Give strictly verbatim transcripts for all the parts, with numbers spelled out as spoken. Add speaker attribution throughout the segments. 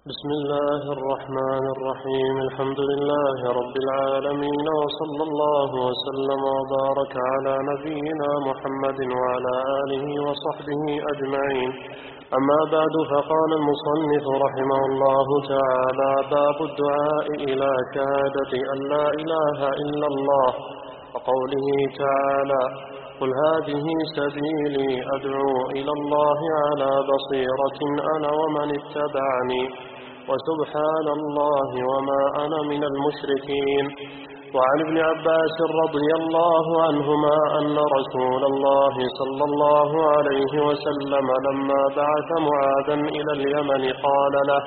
Speaker 1: بسم الله الرحمن الرحيم. الحمد لله رب العالمين، وصلى الله وسلم وبارك على نبينا محمد وعلى آله وصحبه أجمعين. أما بعد، فقال المصنف رحمه الله تعالى: باب الدعاء إلى شهادة أن لا إله إلا الله، وقوله تعالى: قل هذه سبيلي أدعو إلى الله على بصيرة أنا ومن اتبعني وسبحان الله وما أنا من المشركين. وعن ابن عباس رضي الله عنهما أن رسول الله صلى الله عليه وسلم لما بعث معاذا إلى اليمن قال له: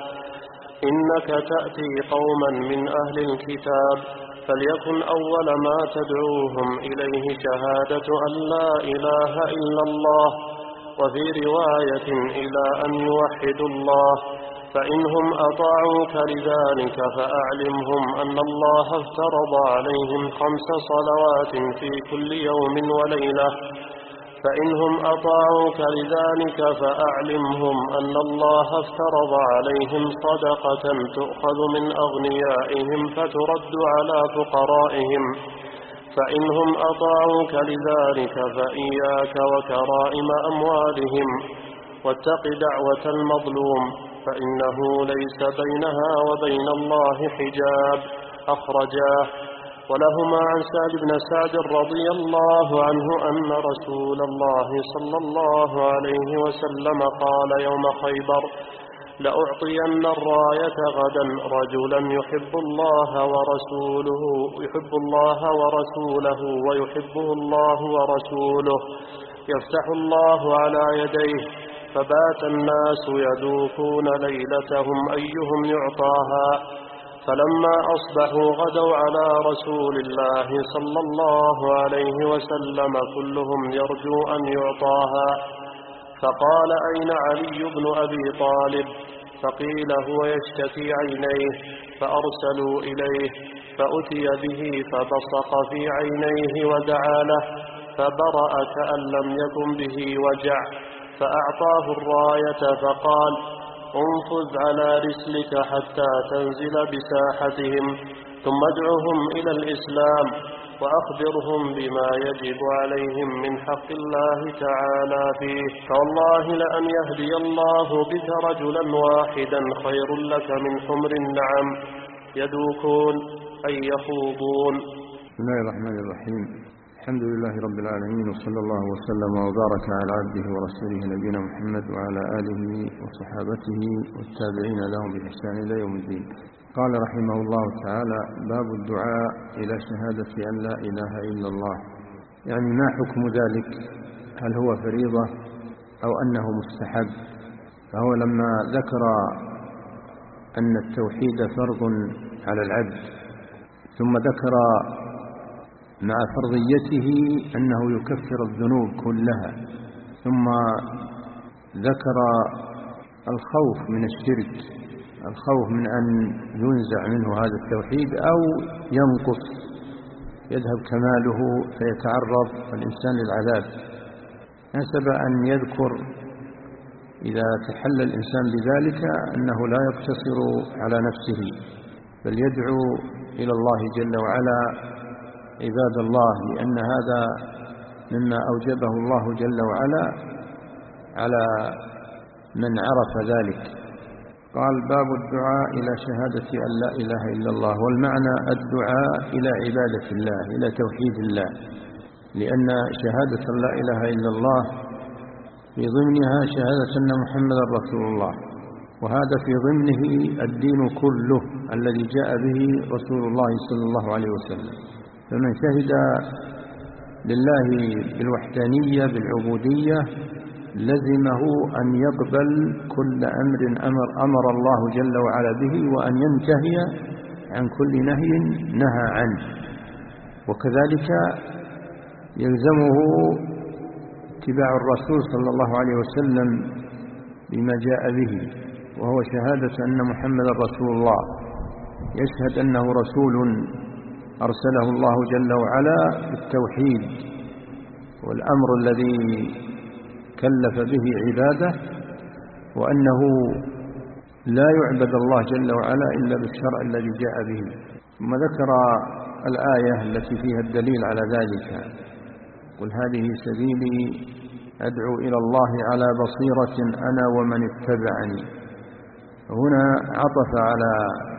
Speaker 1: إنك تأتي قوما من أهل الكتاب، فليكن أول ما تدعوهم إليه شهادة أن لا إله إلا الله، وفي رواية إلى أن يوحدوا الله، فإنهم أطاعوك لذلك فأعلمهم أن الله افترض عليهم خمس صلوات في كل يوم وليلة فإنهم أطاعوك لذلك فأعلمهم أن الله افترض عليهم صدقة تؤخذ من أغنيائهم فترد على فقرائهم، فإنهم أطاعوك لذلك فإياك وكرائم أموالهم، واتق دعوة المظلوم، فإنه ليس بينها وبين الله حجاب. أخرجاه. ولهما عن سعد بن سعد رضي الله عنه أن رسول الله صلى الله عليه وسلم قال يوم خيبر: لأعطين الراية غدا رجلا يحب الله ورسوله يحب الله ورسوله ويحبه الله ورسوله، يفتح الله على يديه، فبات الناس يذوقون ليلتهم أيهم يعطاها، فلما أصبحوا غدوا على رسول الله صلى الله عليه وسلم كلهم يرجو أن يعطاها، فقال: أين علي بن أبي طالب؟ فقيل: هو يشتكي عينيه، فأرسلوا إليه، فأتي به فبصق في عينيه ودعا له، فبرأ كأن لم يكن به وجع، فأعطاه الراية فقال: انفذ على رسلك حتى تنزل بساحتهم، ثم ادعهم إلى الإسلام، وأخبرهم بما يجب عليهم من حق الله تعالى فيه، فوالله لأن يهدي الله بك رجلا واحدا خير لك من حمر النعم، يدوكون أي يخوضون.
Speaker 2: بسم الله الرحمن الرحيم. الحمد لله رب العالمين، وصلى الله وسلم وبارك على عبده ورسوله نبينا محمد وعلى آله وصحابته والتابعين لهم بإحسان إلى يوم الدين. قال رحمه الله تعالى: باب الدعاء إلى شهادة أن لا إله إلا الله، يعني ما حكم ذلك؟ هل هو فريضة أو أنه مستحب؟ فهو لما ذكر أن التوحيد فرض على العبد، ثم ذكر مع فرضيته أنه يكفر الذنوب كلها، ثم ذكر الخوف من الشرك، الخوف من أن ينزع منه هذا التوحيد أو ينقص، يذهب كماله فيتعرض الإنسان للعذاب. نسب أن يذكر إذا تحلى الإنسان بذلك أنه لا يقتصر على نفسه، بل يدعو إلى الله جل وعلا عباد الله، لأن هذا مما أوجبه الله جل وعلا على من عرف ذلك. قال: باب الدعاء إلى شهادة أن لا إله إلا الله، والمعنى الدعاء إلى عبادة الله، إلى توحيد الله، لأن شهادة لا إله إلا الله في ضمنها شهادة أن محمد رسول الله، وهذا في ضمنه الدين كله الذي جاء به رسول الله صلى الله عليه وسلم. فمن شهد لله بالوحدانية بالعبودية لزمه أن يقبل كل أمر أمر, أمر الله جل وعلا به، وأن ينتهي عن كل نهي نهى عنه، وكذلك يلزمه اتباع الرسول صلى الله عليه وسلم بما جاء به، وهو شهادة أن محمد رسول الله، يشهد أنه رسول أرسله الله جل وعلا بالتوحيد والأمر الذي كلف به عباده، وأنه لا يعبد الله جل وعلا إلا بالشرع الذي جاء به. ثم ذكر الآية التي فيها الدليل على ذلك: قل هذه سبيلي أدعو إلى الله على بصيرة أنا ومن اتبعني. هنا عطف على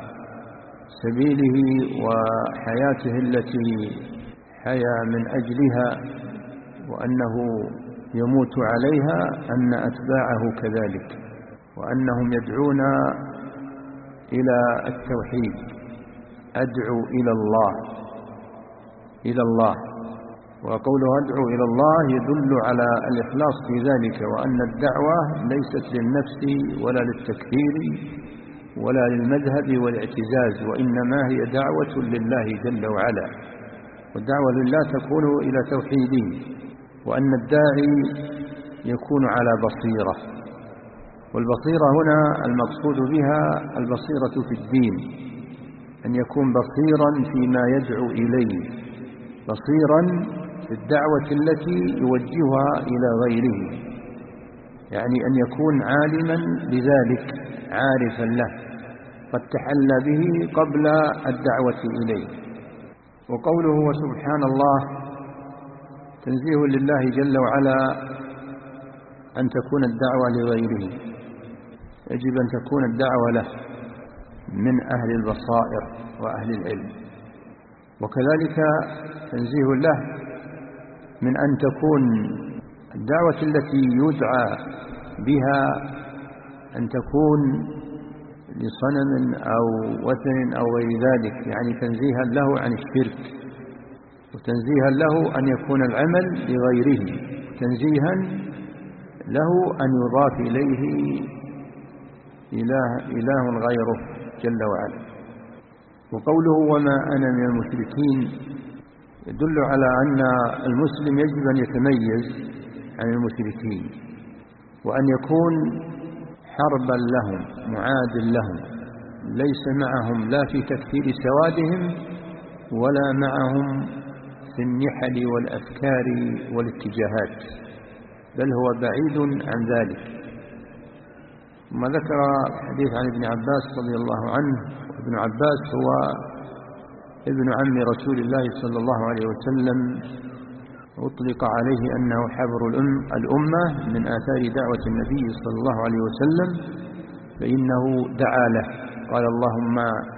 Speaker 2: سبيله وحياته التي حيا من أجلها وأنه يموت عليها أن أتباعه كذلك، وأنهم يدعون إلى التوحيد. أدعو إلى الله إلى الله وقوله أدعو إلى الله يدل على الإخلاص في ذلك، وأن الدعوة ليست للنفس ولا للتكفير ولا للمذهب والاعتزاز، وإنما هي دعوة لله جل وعلا، والدعوة لله تكون إلى توحيده، وأن الداعي يكون على بصيرة. والبصيرة هنا المقصود بها البصيرة في الدين، أن يكون بصيرا فيما يدعو إليه، بصيرا في الدعوة التي يوجهها إلى غيره، يعني أن يكون عالما بذلك عارفا له قد تحلى به قبل الدعوة إليه. وقوله وسبحان الله تنزيه لله جل وعلا أن تكون الدعوة لغيره، يجب أن تكون الدعوة له من أهل البصائر وأهل العلم. وكذلك تنزيه له من أن تكون الدعوة التي يدعى بها أن تكون لصنم أو وثن أو غير ذلك، يعني تنزيها له عن الشرك، وتنزيها له أن يكون العمل لغيره، تنزيها له أن يضاف إليه إله, إله غيره جل وعلا. وقوله وما أنا من المشركين يدل على أن المسلم يجب أن يتميز عن المشركين، وأن يكون حربا لهم معاد لهم، ليس معهم لا في تكفير سوادهم ولا معهم في النحل والأفكار والاتجاهات، بل هو بعيد عن ذلك. ثم ذكر حديث عن ابن عباس رضي الله عنه، ابن عباس هو ابن عم رسول الله صلى الله عليه وسلم، أطلق عليه أنه حبر الأمة من آثار دعوة النبي صلى الله عليه وسلم، فإنه دعا له قال اللهم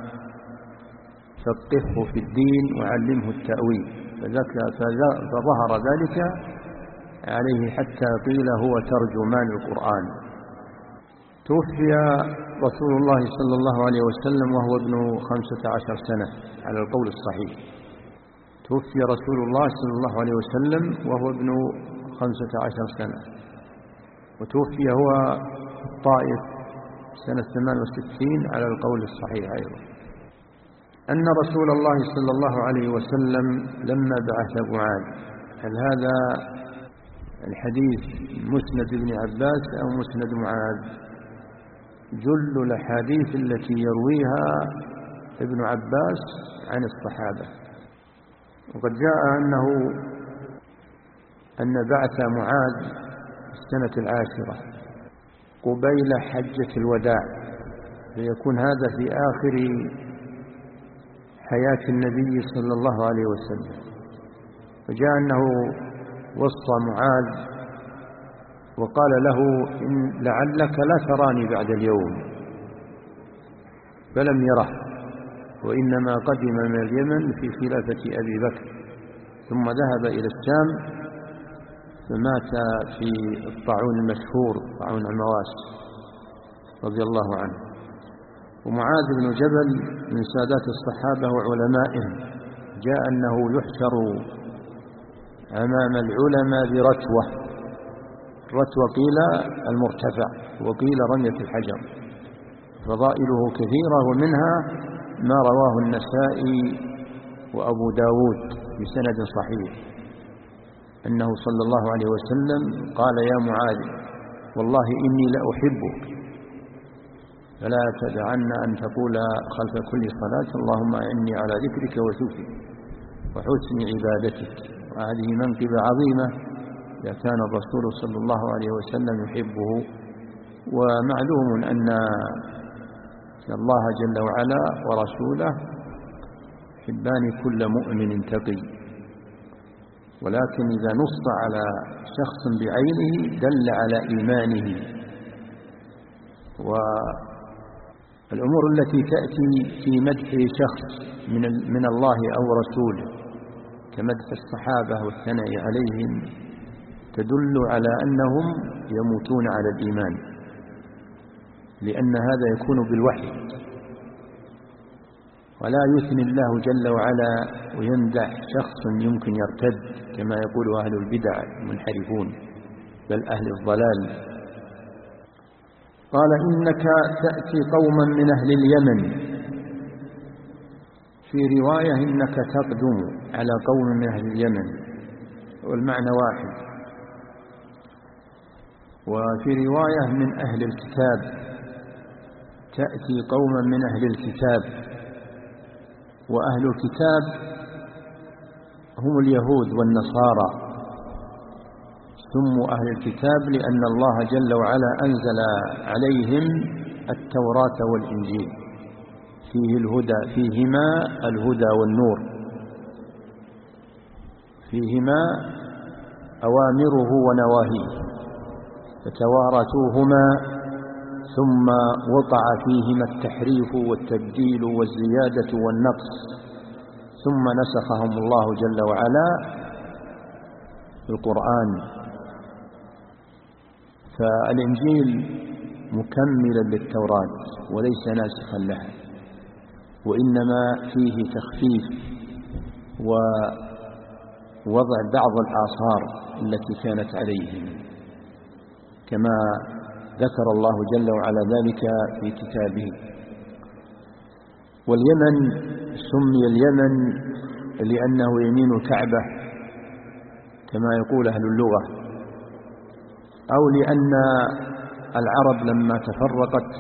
Speaker 2: فقهه في الدين وعلمه التأويل، فظهر ذلك عليه حتى قيل هو ترجمان القرآن. توفي رسول الله صلى الله عليه وسلم وهو ابن خمسة عشر سنة على القول الصحيح، توفي رسول الله صلى الله عليه وسلم وهو ابن خمسة عشر سنة، وتوفي هو الطائف سنة ثمان وستين على القول الصحيح أيضا. أن رسول الله صلى الله عليه وسلم لما بعث معاذ، هل هذا الحديث مسند ابن عباس أو مسند معاذ؟ جل الأحاديث التي يرويها ابن عباس عن الصحابة. وقد جاء أنه أن بعث معاذ السنة العاشرة قبيل حجة الوداع، ليكون هذا في آخر حياة النبي صلى الله عليه وسلم. فجاء أنه وصى معاذ وقال له إن لعلك لا تراني بعد اليوم، فلم يره، وإنما قدم من اليمن في خلافة أبي بكر، ثم ذهب إلى الشام فمات في الطاعون المشهور طاعون عمواس رضي الله عنه. ومعاذ بن جبل من سادات الصحابة وعلمائهم، جاء أنه يحشر أمام العلماء برتوة، رتوة قيل المرتفع وقيل رمية الحجر، فضائله كثيرة، ومنها ما رواه النسائي وأبو داود بسند صحيح أنه صلى الله عليه وسلم قال يا معاذ والله إني لأحبك، فلا تدعن أن تقول خلف كل صلاة اللهم أعني على ذكرك وشكرك وحسن عبادتك. وهذه منقبة عظيمة إذا كان الرسول صلى الله عليه وسلم يحبه. ومعلوم أن الله جل وعلا ورسوله يحبان كل مؤمن تقي، ولكن إذا نص على شخص بعينه دل على إيمانه. والأمور التي تأتي في مدح شخص من من الله أو رسوله كمدح الصحابة والثناء عليهم تدل على أنهم يموتون على الإيمان، لأن هذا يكون بالوحي، ولا يثني الله جل وعلا ويمدح شخص يمكن يرتد كما يقول أهل البدع المنحرفون بل أهل الضلال. قال إنك تأتي قوما من أهل اليمن، في رواية إنك تقدم على قوم من أهل اليمن، والمعنى واحد. وفي رواية من أهل الكتاب، تأتي قوما من أهل الكتاب، وأهل الكتاب هم اليهود والنصارى، سموا أهل الكتاب لأن الله جل وعلا أنزل عليهم التوراة والإنجيل فيه الهدى، فيهما الهدى والنور، فيهما أوامره ونواهيه، فتوارثوهما ثم وقع فيهما التحريف والتبديل والزيادة والنقص، ثم نسخهم الله جل وعلا في القرآن. فالإنجيل مكملا للتوراة وليس ناسخا لها، وإنما فيه تخفيف ووضع بعض الآثار التي كانت عليهم، كما ذكر الله جل وعلا ذلك في كتابه. واليمن سمي اليمن لأنه يمين الكعبة كما يقول أهل اللغة، أو لأن العرب لما تفرقت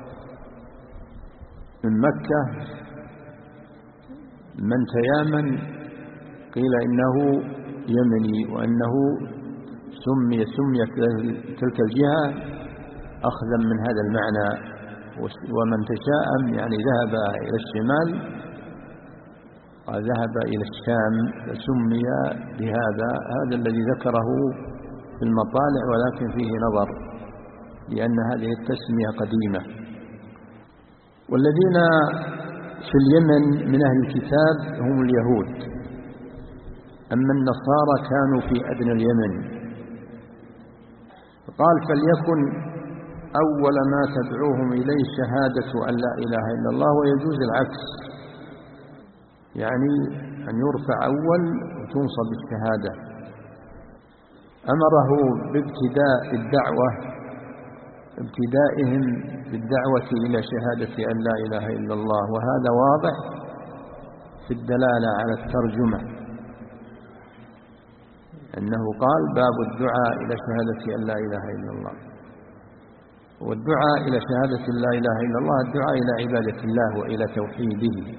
Speaker 2: من مكة من تيامن قيل إنه يمني، وأنه سمي سميت تلك الجهة أخذا من هذا المعنى. ومن تشاءم يعني ذهب إلى الشمال وذهب إلى الشام فسمي بهذا، هذا الذي ذكره في المطالع، ولكن فيه نظر لأن هذه التسمية قديمة. والذين في اليمن من أهل الكتاب هم اليهود، أما النصارى كانوا في أدنى اليمن. قال فليكن أول ما تدعوهم إليه شهادة أن لا إله إلا الله، ويجوز العكس، يعني أن يرفع أول وتنصب الشهادة. أمره بابتداء الدعوة، ابتدائهم بالدعوة إلى شهادة أن لا إله إلا الله، وهذا واضح في الدلالة على الترجمة، أنه قال باب الدعاء إلى شهادة أن لا إله إلا الله. والدعاء إلى شهادة لا إله إلا الله الدعاء إلى عبادة الله وإلى توحيده.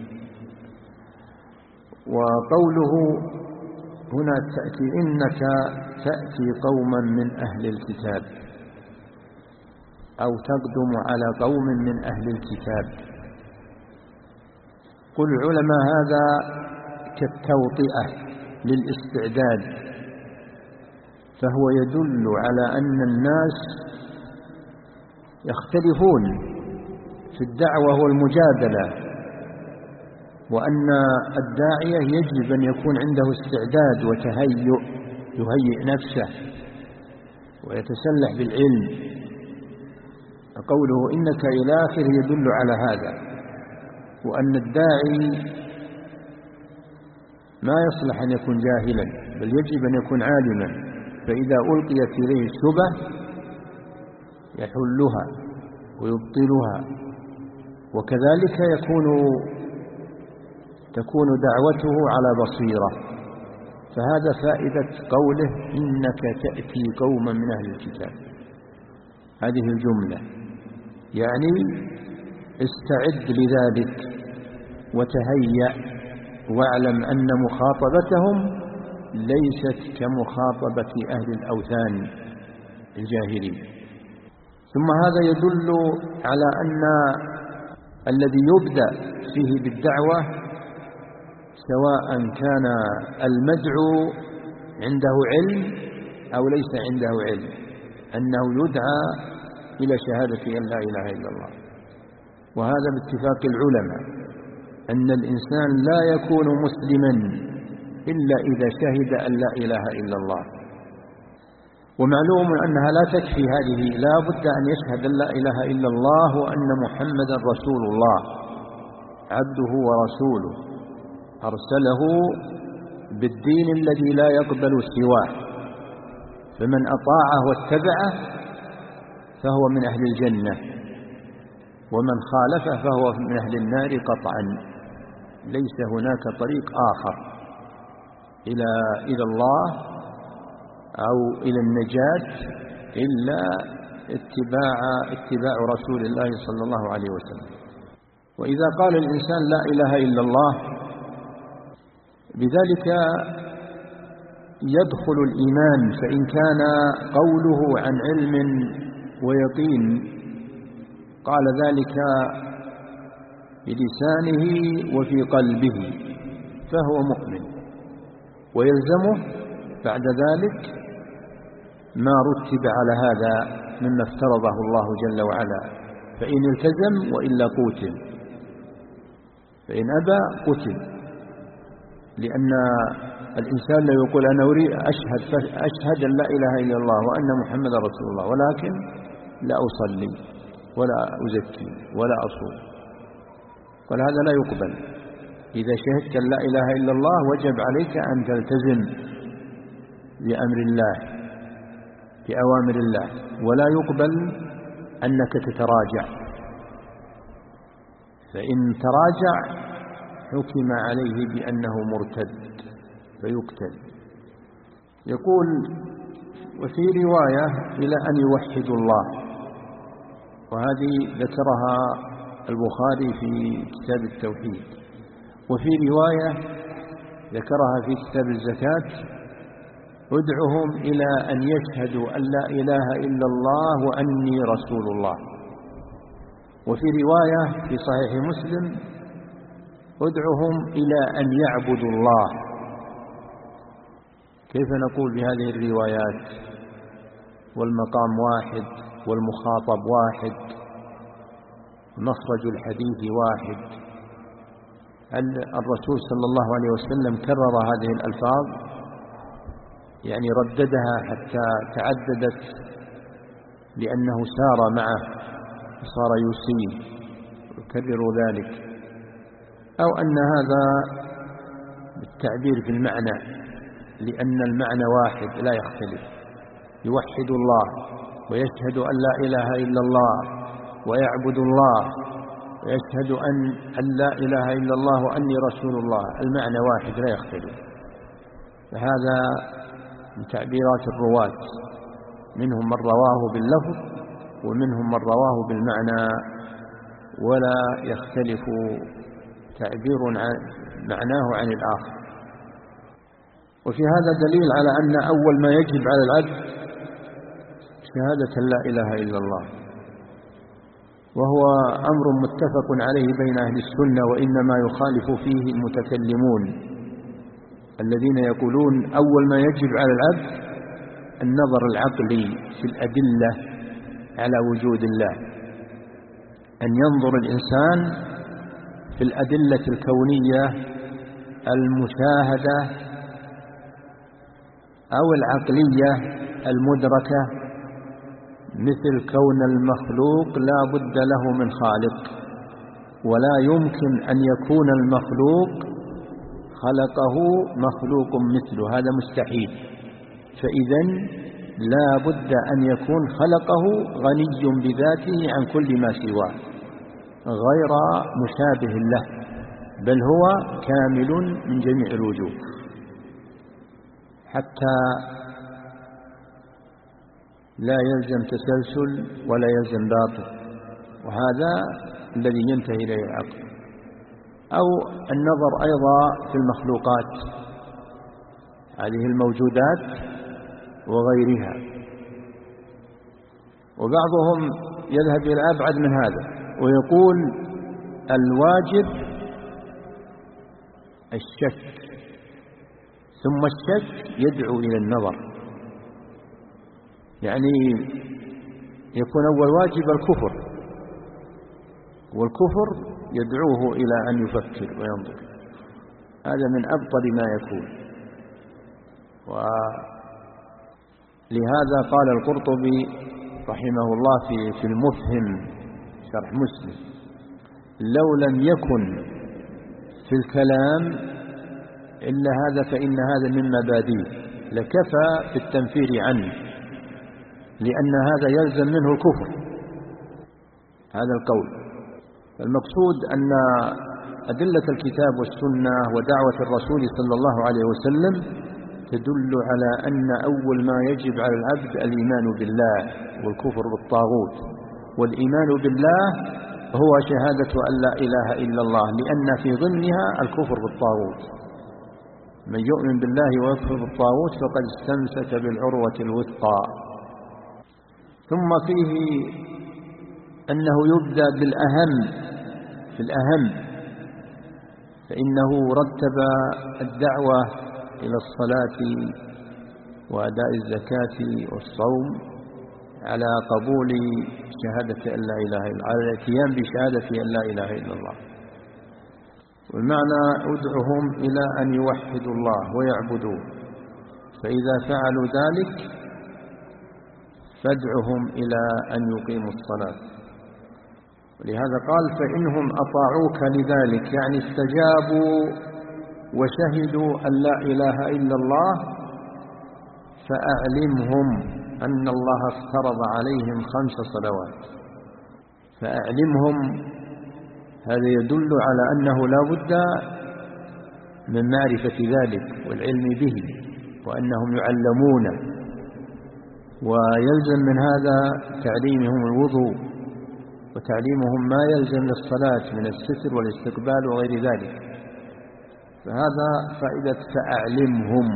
Speaker 2: وقوله هنا تأتي إنك تأتي قوما من أهل الكتاب، أو تقدم على قوم من أهل الكتاب. قل العلماء هذا كالتوطئة للاستعداد، فهو يدل على أن الناس يختلفون في الدعوة والمجادلة، وأن الداعية يجب أن يكون عنده استعداد وتهيؤ، يهيئ نفسه ويتسلح بالعلم. قوله إنك إلى آخره يدل على هذا، وأن الداعي ما يصلح أن يكون جاهلا، بل يجب أن يكون عالما، فإذا ألقيت إليه الشبه يحلها ويبطلها، وكذلك يكون تكون دعوته على بصيرة. فهذا فائدة قوله إنك تأتي قوما من أهل الكتاب، هذه الجملة يعني استعد لذلك وتهيأ، واعلم أن مخاطبتهم ليست كمخاطبة أهل الأوثان الجاهلين. ثم هذا يدل على أن الذي يبدأ فيه بالدعوة سواء كان المدعو عنده علم أو ليس عنده علم، أنه يدعى إلى شهادة أن لا إله إلا الله. وهذا باتفاق العلماء أن الإنسان لا يكون مسلما إلا إذا شهد أن لا إله إلا الله. ومعلوم أنها لا تكفي هذه، لا بد أن يشهد أن لا إله إلا الله وأن محمدا رسول الله عبده ورسوله أرسله بالدين الذي لا يقبل سواه، فمن أطاعه واتبعه فهو من أهل الجنة، ومن خالفه فهو من أهل النار قطعا. ليس هناك طريق آخر إلى إلى الله أو إلى النجاة إلا اتباع اتباع رسول الله صلى الله عليه وسلم. وإذا قال الإنسان لا إله إلا الله بذلك يدخل الإيمان، فإن كان قوله عن علم ويقين قال ذلك بلسانه وفي قلبه فهو مؤمن، ويلزمه بعد ذلك ما رتب على هذا مما افترضه الله جل وعلا، فإن التزم وإلا قتل، فإن أبى قتل. لأن الإنسان لا يقول أنا أريد أشهد أشهد أن لا إله إلا الله وأن محمد رسول الله ولكن لا أصلي ولا أزكي ولا أصوم، قال هذا لا يقبل. إذا شهدت أن لا إله إلا الله وجب عليك أن تلتزم بأمر الله بأوامر الله، ولا يقبل أنك تتراجع، فإن تراجع حكم عليه بأنه مرتد فيقتل. يقول وفي رواية إلى أن يوحدوا الله، وهذه ذكرها البخاري في كتاب التوحيد، وفي رواية ذكرها في كتاب الزكاة ادعهم إلى أن يشهدوا أن لا إله إلا الله وأني رسول الله. وفي رواية في صحيح مسلم ادعهم إلى أن يعبدوا الله. كيف نقول بهذه الروايات والمقام واحد والمخاطب واحد، مخرج الحديث واحد؟ الرسول صلى الله عليه وسلم كرر هذه الألفاظ، يعني رددها حتى تعددت لأنه سار معه صار يسيء يكرر ذلك، أو أن هذا بالتعبير في المعنى، لأن المعنى واحد لا يختلف. يوحد الله ويشهد أن لا إله إلا الله ويعبد الله ويشهد أن أن لا إله إلا الله وأني رسول الله، المعنى واحد لا يختلف. فهذا من تعبيرات الرواة، منهم من رواه باللفظ ومنهم من رواه بالمعنى، ولا يختلف تعبير معناه عن الآخر. وفي هذا دليل على أن أول ما يجب على العبد شهادة لا إله إلا الله، وهو أمر متفق عليه بين أهل السنة، وإنما يخالف فيه المتكلمون الذين يقولون أول ما يجب على العبد النظر العقلي في الأدلة على وجود الله، أن ينظر الإنسان في الأدلة الكونية المشاهدة أو العقلية المدركة، مثل كون المخلوق لا بد له من خالق، ولا يمكن أن يكون المخلوق خلقه مخلوق مثله، هذا مستحيل. فإذا لا بد أن يكون خلقه غني بذاته عن كل ما سواه، غير مشابه له، بل هو كامل من جميع الوجوه، حتى لا يلزم تسلسل ولا يلزم باطل، وهذا الذي ينتهي إليه العقل. أو النظر أيضا في المخلوقات، هذه الموجودات وغيرها. وبعضهم يذهب إلى أبعد من هذا ويقول الواجب الشك، ثم الشك يدعو إلى النظر، يعني يكون أول واجب الكفر، والكفر يدعوه إلى أن يفكر وينظر. هذا من أبطل ما يكون. ولهذا قال القرطبي رحمه الله في في المفهم شرح مسلم: لو لم يكن في الكلام إلا هذا فإن هذا من مبادئه لكفى في التنفير عنه، لأن هذا يلزم منه الكفر. هذا القول. المقصود أن أدلة الكتاب والسنة ودعوة الرسول صلى الله عليه وسلم تدل على أن أول ما يجب على العبد الإيمان بالله والكفر بالطاغوت. والإيمان بالله هو شهادة أن لا إله إلا الله، لأن في ضمنها الكفر بالطاغوت. من يؤمن بالله ويكفر بالطاغوت فقد استمسك بالعروة الوثقى. ثم فيه أنه يبدأ بالأهم في الأهم، فإنه رتب الدعوة إلى الصلاة وأداء الزكاة والصوم على قبول شهادة أن لا إله إلا الله، على الاتيان بشهادة أن لا إله إلا الله. والمعنى ادعهم إلى أن يوحدوا الله ويعبدوه، فإذا فعلوا ذلك فادعهم إلى أن يقيموا الصلاة. ولهذا قال: فإنهم أطاعوك لذلك، يعني استجابوا وشهدوا أن لا إله إلا الله، فأعلمهم أن الله افترض عليهم خمس صلوات. فأعلمهم هذا يدل على أنه لا بد من معرفة ذلك والعلم به، وأنهم يعلمون، ويلزم من هذا تعليمهم الوضوء وتعليمهم ما يلزم للصلاة من الستر والاستقبال وغير ذلك. فهذا فائدة فأعلمهم.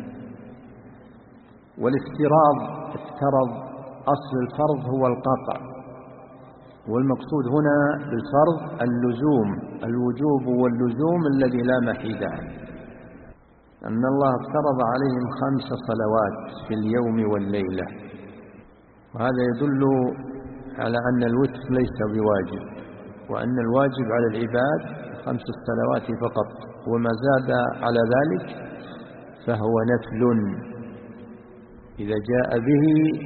Speaker 2: والافتراض افترض، أصل الفرض هو القطع، والمقصود هنا بالفرض اللزوم، الوجوب واللزوم الذي لا محيد عنه. أن الله افترض عليهم خمس صلوات في اليوم والليلة، وهذا يدل على أن الوتر ليس بواجب، وأن الواجب على العباد خمس الصلوات فقط، وما زاد على ذلك فهو نفل. إذا جاء به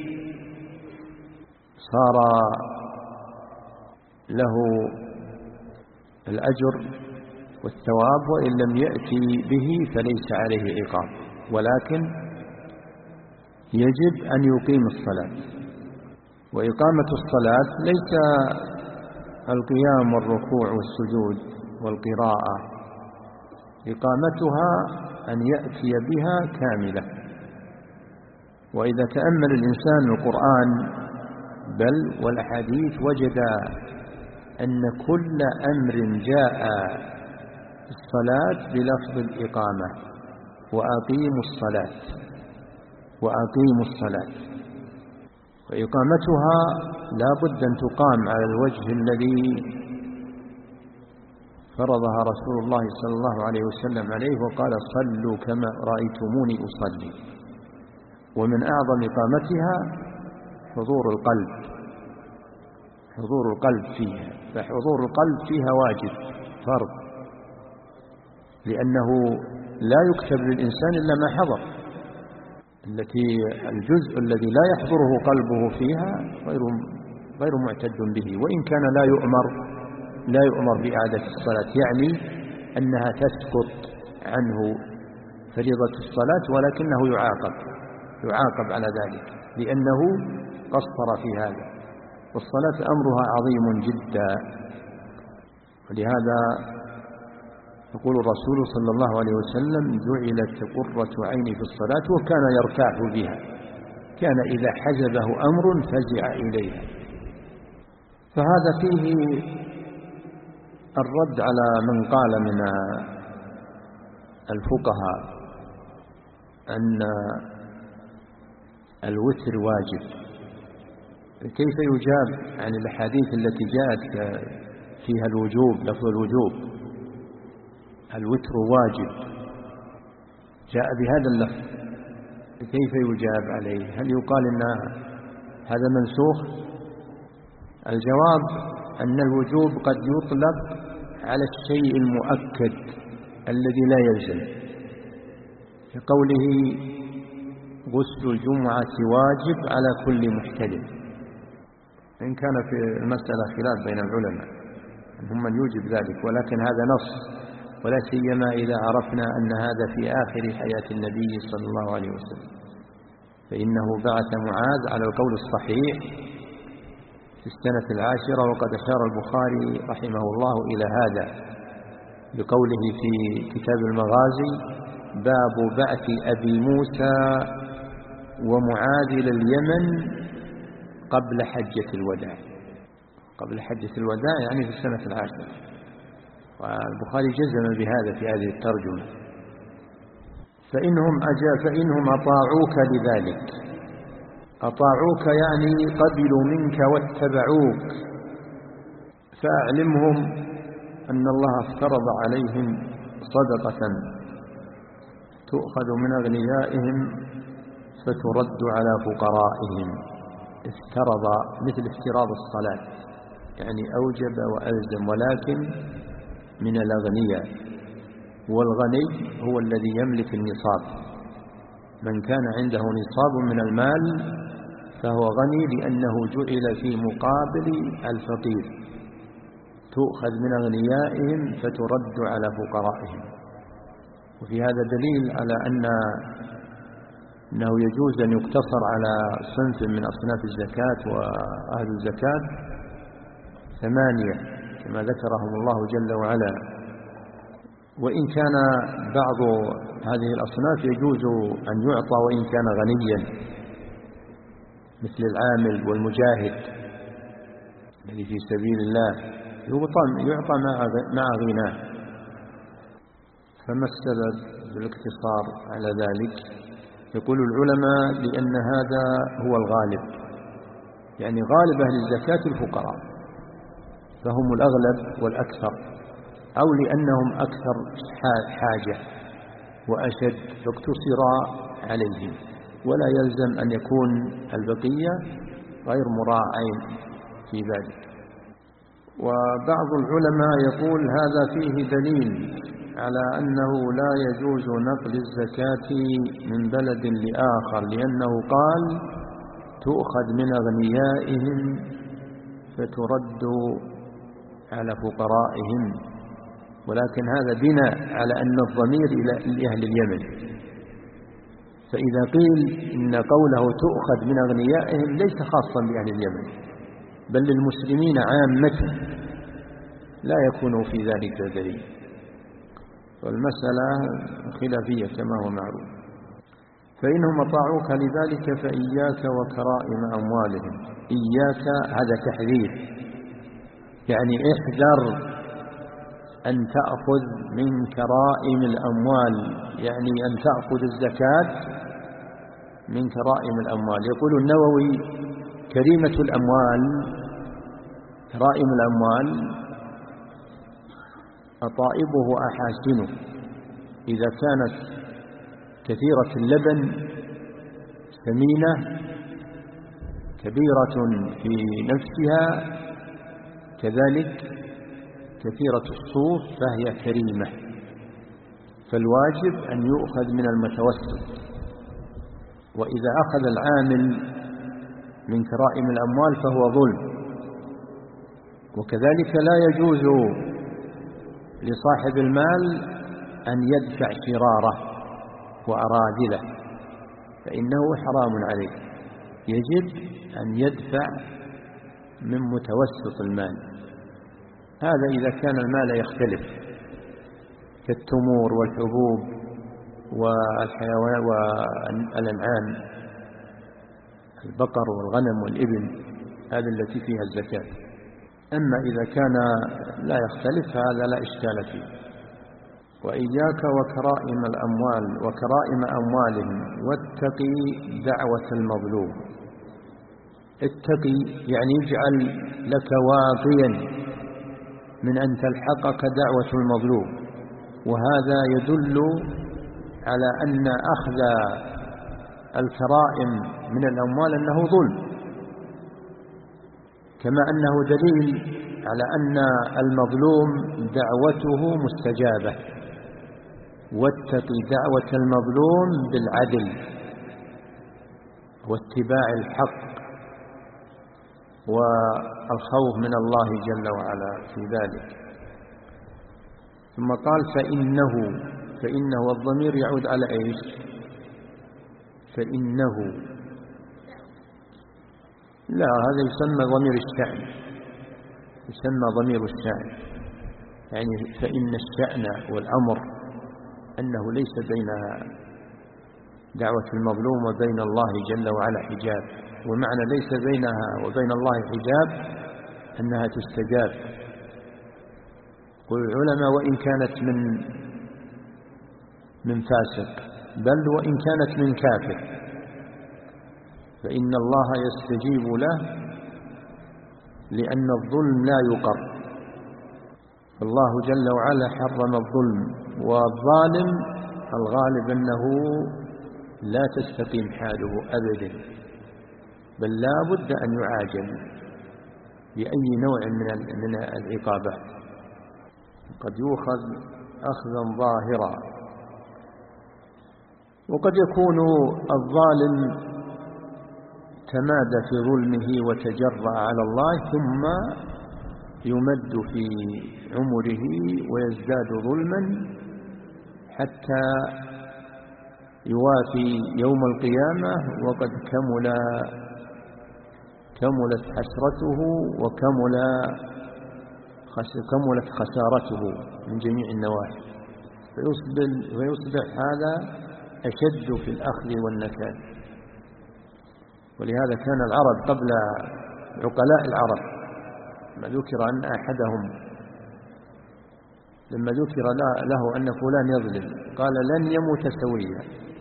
Speaker 2: صار له الأجر والثواب، وإن لم يأتي به فليس عليه عقاب، ولكن يجب أن يقيم الصلاة. وإقامة الصلاة ليس القيام والركوع والسجود والقراءة، إقامتها أن يأتي بها كاملة. وإذا تأمل الإنسان القرآن بل والأحاديث وجد أن كل أمر جاء الصلاة بلفظ الإقامة: وأقيموا الصلاة وأقيموا الصلاة. وإقامتها لا بد أن تقام على الوجه الذي فرضها رسول الله صلى الله عليه وسلم عليه، وقال: صلوا كما رأيتموني أصلي. ومن أعظم إقامتها حضور القلب، حضور القلب فيها، فحضور القلب فيها واجب فرض، لأنه لا يكتب للإنسان إلا ما حضر. التي الجزء الذي لا يحضره قلبه فيها غير غير معتد به، وإن كان لا يؤمر لا يؤمر بإعادة الصلاة، يعني أنها تسقط عنه فريضة الصلاة، ولكنه يعاقب يعاقب على ذلك لأنه قصر في هذا. والصلاة أمرها عظيم جدا، ولهذا يقول الرسول صلى الله عليه وسلم: جعلت قرة عيني في الصلاة، وكان يرتاح بها، كان إذا حجبه أمر فزع إليها. فهذا فيه الرد على من قال من الفقهاء أن الوتر واجب. كيف يجاب عن الأحاديث التي جاءت فيها الوجوب، لفظ الوجوب، الوتر واجب، جاء بهذا اللفظ، كيف يجاب عليه؟ هل يقال إن هذا منسوخ؟ الجواب أن الوجوب قد يطلق على الشيء المؤكد الذي لا يلزم، كقوله غسل الجمعة واجب على كل محتلم، إن كان في المسألة خلاف بين العلماء هم من يوجب ذلك، ولكن هذا نص، ولا سيما إذا عرفنا أن هذا في آخر حياة النبي صلى الله عليه وسلم، فإنه بعث معاذ على القول الصحيح في السنة العاشرة، وقد أشار البخاري رحمه الله إلى هذا بقوله في كتاب المغازي: باب بعث أبي موسى ومعاذ إلى اليمن قبل حجة الوداع. قبل حجة الوداع يعني في السنة العاشرة، والبخاري جزم بهذا في هذه الترجمة. فإنهم, أجا فإنهم أطاعوك لذلك، أطاعوك يعني قبلوا منك واتبعوك، فأعلمهم أن الله افترض عليهم صدقة تؤخذ من أغنيائهم فترد على فقرائهم. افترض مثل افتراض الصلاة، يعني أوجب وألزم، ولكن من الأغنياء، والغني هو الذي يملك النصاب، من كان عنده نصاب من المال فهو غني، لأنه جعل في مقابل الفقير، تؤخذ من أغنيائهم فترد على فقرائهم. وفي هذا دليل على أن أنه يجوز أن يقتصر على صنف من أصناف الزكاة، وأهل الزكاة ثمانية كما ذكرهم الله جل وعلا، وإن كان بعض هذه الأصناف يجوز أن يعطى وإن كان غنيا، مثل العامل والمجاهد الذي في سبيل الله يعطى مع غناه. فما السبب بالاقتصار على ذلك؟ يقول العلماء لأن هذا هو الغالب، يعني غالب أهل الزكاة الفقراء فهم الأغلب والأكثر، أو لأنهم أكثر حاجة وأشد فاقتصر عليهم، ولا يلزم أن يكون البقية غير مراعين في ذلك. وبعض العلماء يقول هذا فيه دليل على أنه لا يجوز نقل الزكاة من بلد لآخر، لأنه قال تؤخذ من أغنيائهم فترد على فقرائهم، ولكن هذا بناء على أن الضمير إلى أهل اليمن. فإذا قيل إن قوله تؤخذ من أغنيائهم ليس خاصا بأهل اليمن، بل للمسلمين عامة، لا يكون في ذلك دليل، والمسألة خلافية كما هو معروف. فإنهم أطاعوك لذلك فإياك وكرائم أموالهم. إياك هذا تحذير، يعني احذر أن تأخذ من كرائم الأموال، يعني أن تأخذ الزكاة من كرائم الأموال. يقول النووي كريمة الأموال، كرائم الأموال أطائبه أحاسنه، إذا كانت كثيرة اللبن ثمينة كبيرة في نفسها، كذلك كثيرة الصوف فهي كريمة، فالواجب أن يؤخذ من المتوسط. وإذا أخذ العامل من كرائم الأموال فهو ظلم. وكذلك لا يجوز لصاحب المال أن يدفع شراره وأراذله، فإنه حرام عليه، يجب أن يدفع من متوسط المال. هذا إذا كان المال يختلف كالتمور والحبوب والحيوان والأنعام، البقر والغنم والإبل، هذه التي فيها الزكاة. أما إذا كان لا يختلف هذا لا إشكال فيه. وإياك وكرائم الأموال وكرائم أموالهم واتقي دعوة المظلوم. اتقي يعني اجعل لك واقيا من أن تلحقك دعوة المظلوم، وهذا يدل على أن أخذ الكرائم من الأموال أنه ظلم، كما أنه دليل على أن المظلوم دعوته مستجابة. واتقي دعوة المظلوم بالعدل واتباع الحق والخوف من الله جل وعلا في ذلك. ثم قال فإنه فإنه الضمير يعود على إيش؟ فإنه لا، هذا يسمى ضمير الشأن، يسمى ضمير الشأن، يعني فإن الشأن والأمر أنه ليس بين دعوة المظلوم وبين الله جل وعلا حجاب، ومعنى ليس بينها وبين الله حجاب أنها تستجاب. قل العلماء وإن كانت من من فاسق، بل وإن كانت من كافر، فإن الله يستجيب له، لأن الظلم لا يقر. الله جل وعلا حرم الظلم، والظالم الغالب أنه لا تستقيم حاله أبدا، بل لا بد أن يعاجل بأي نوع من من العقابات. قد يؤخذ أخذا ظاهرا، وقد يكون الظالم تمادى في ظلمه وتجرأ على الله، ثم يمد في عمره ويزداد ظلما حتى يوافي يوم القيامة وقد كمل كملت حسرته وكمل كملت خسارته من جميع النواحي، فيصبح, فيصبح هذا أشد في الأخذ والنكال. ولهذا كان العرب قبل عقلاء العرب لما ذكر أن أحدهم لما ذكر له أن فلان يظلم قال لن يموت سويا،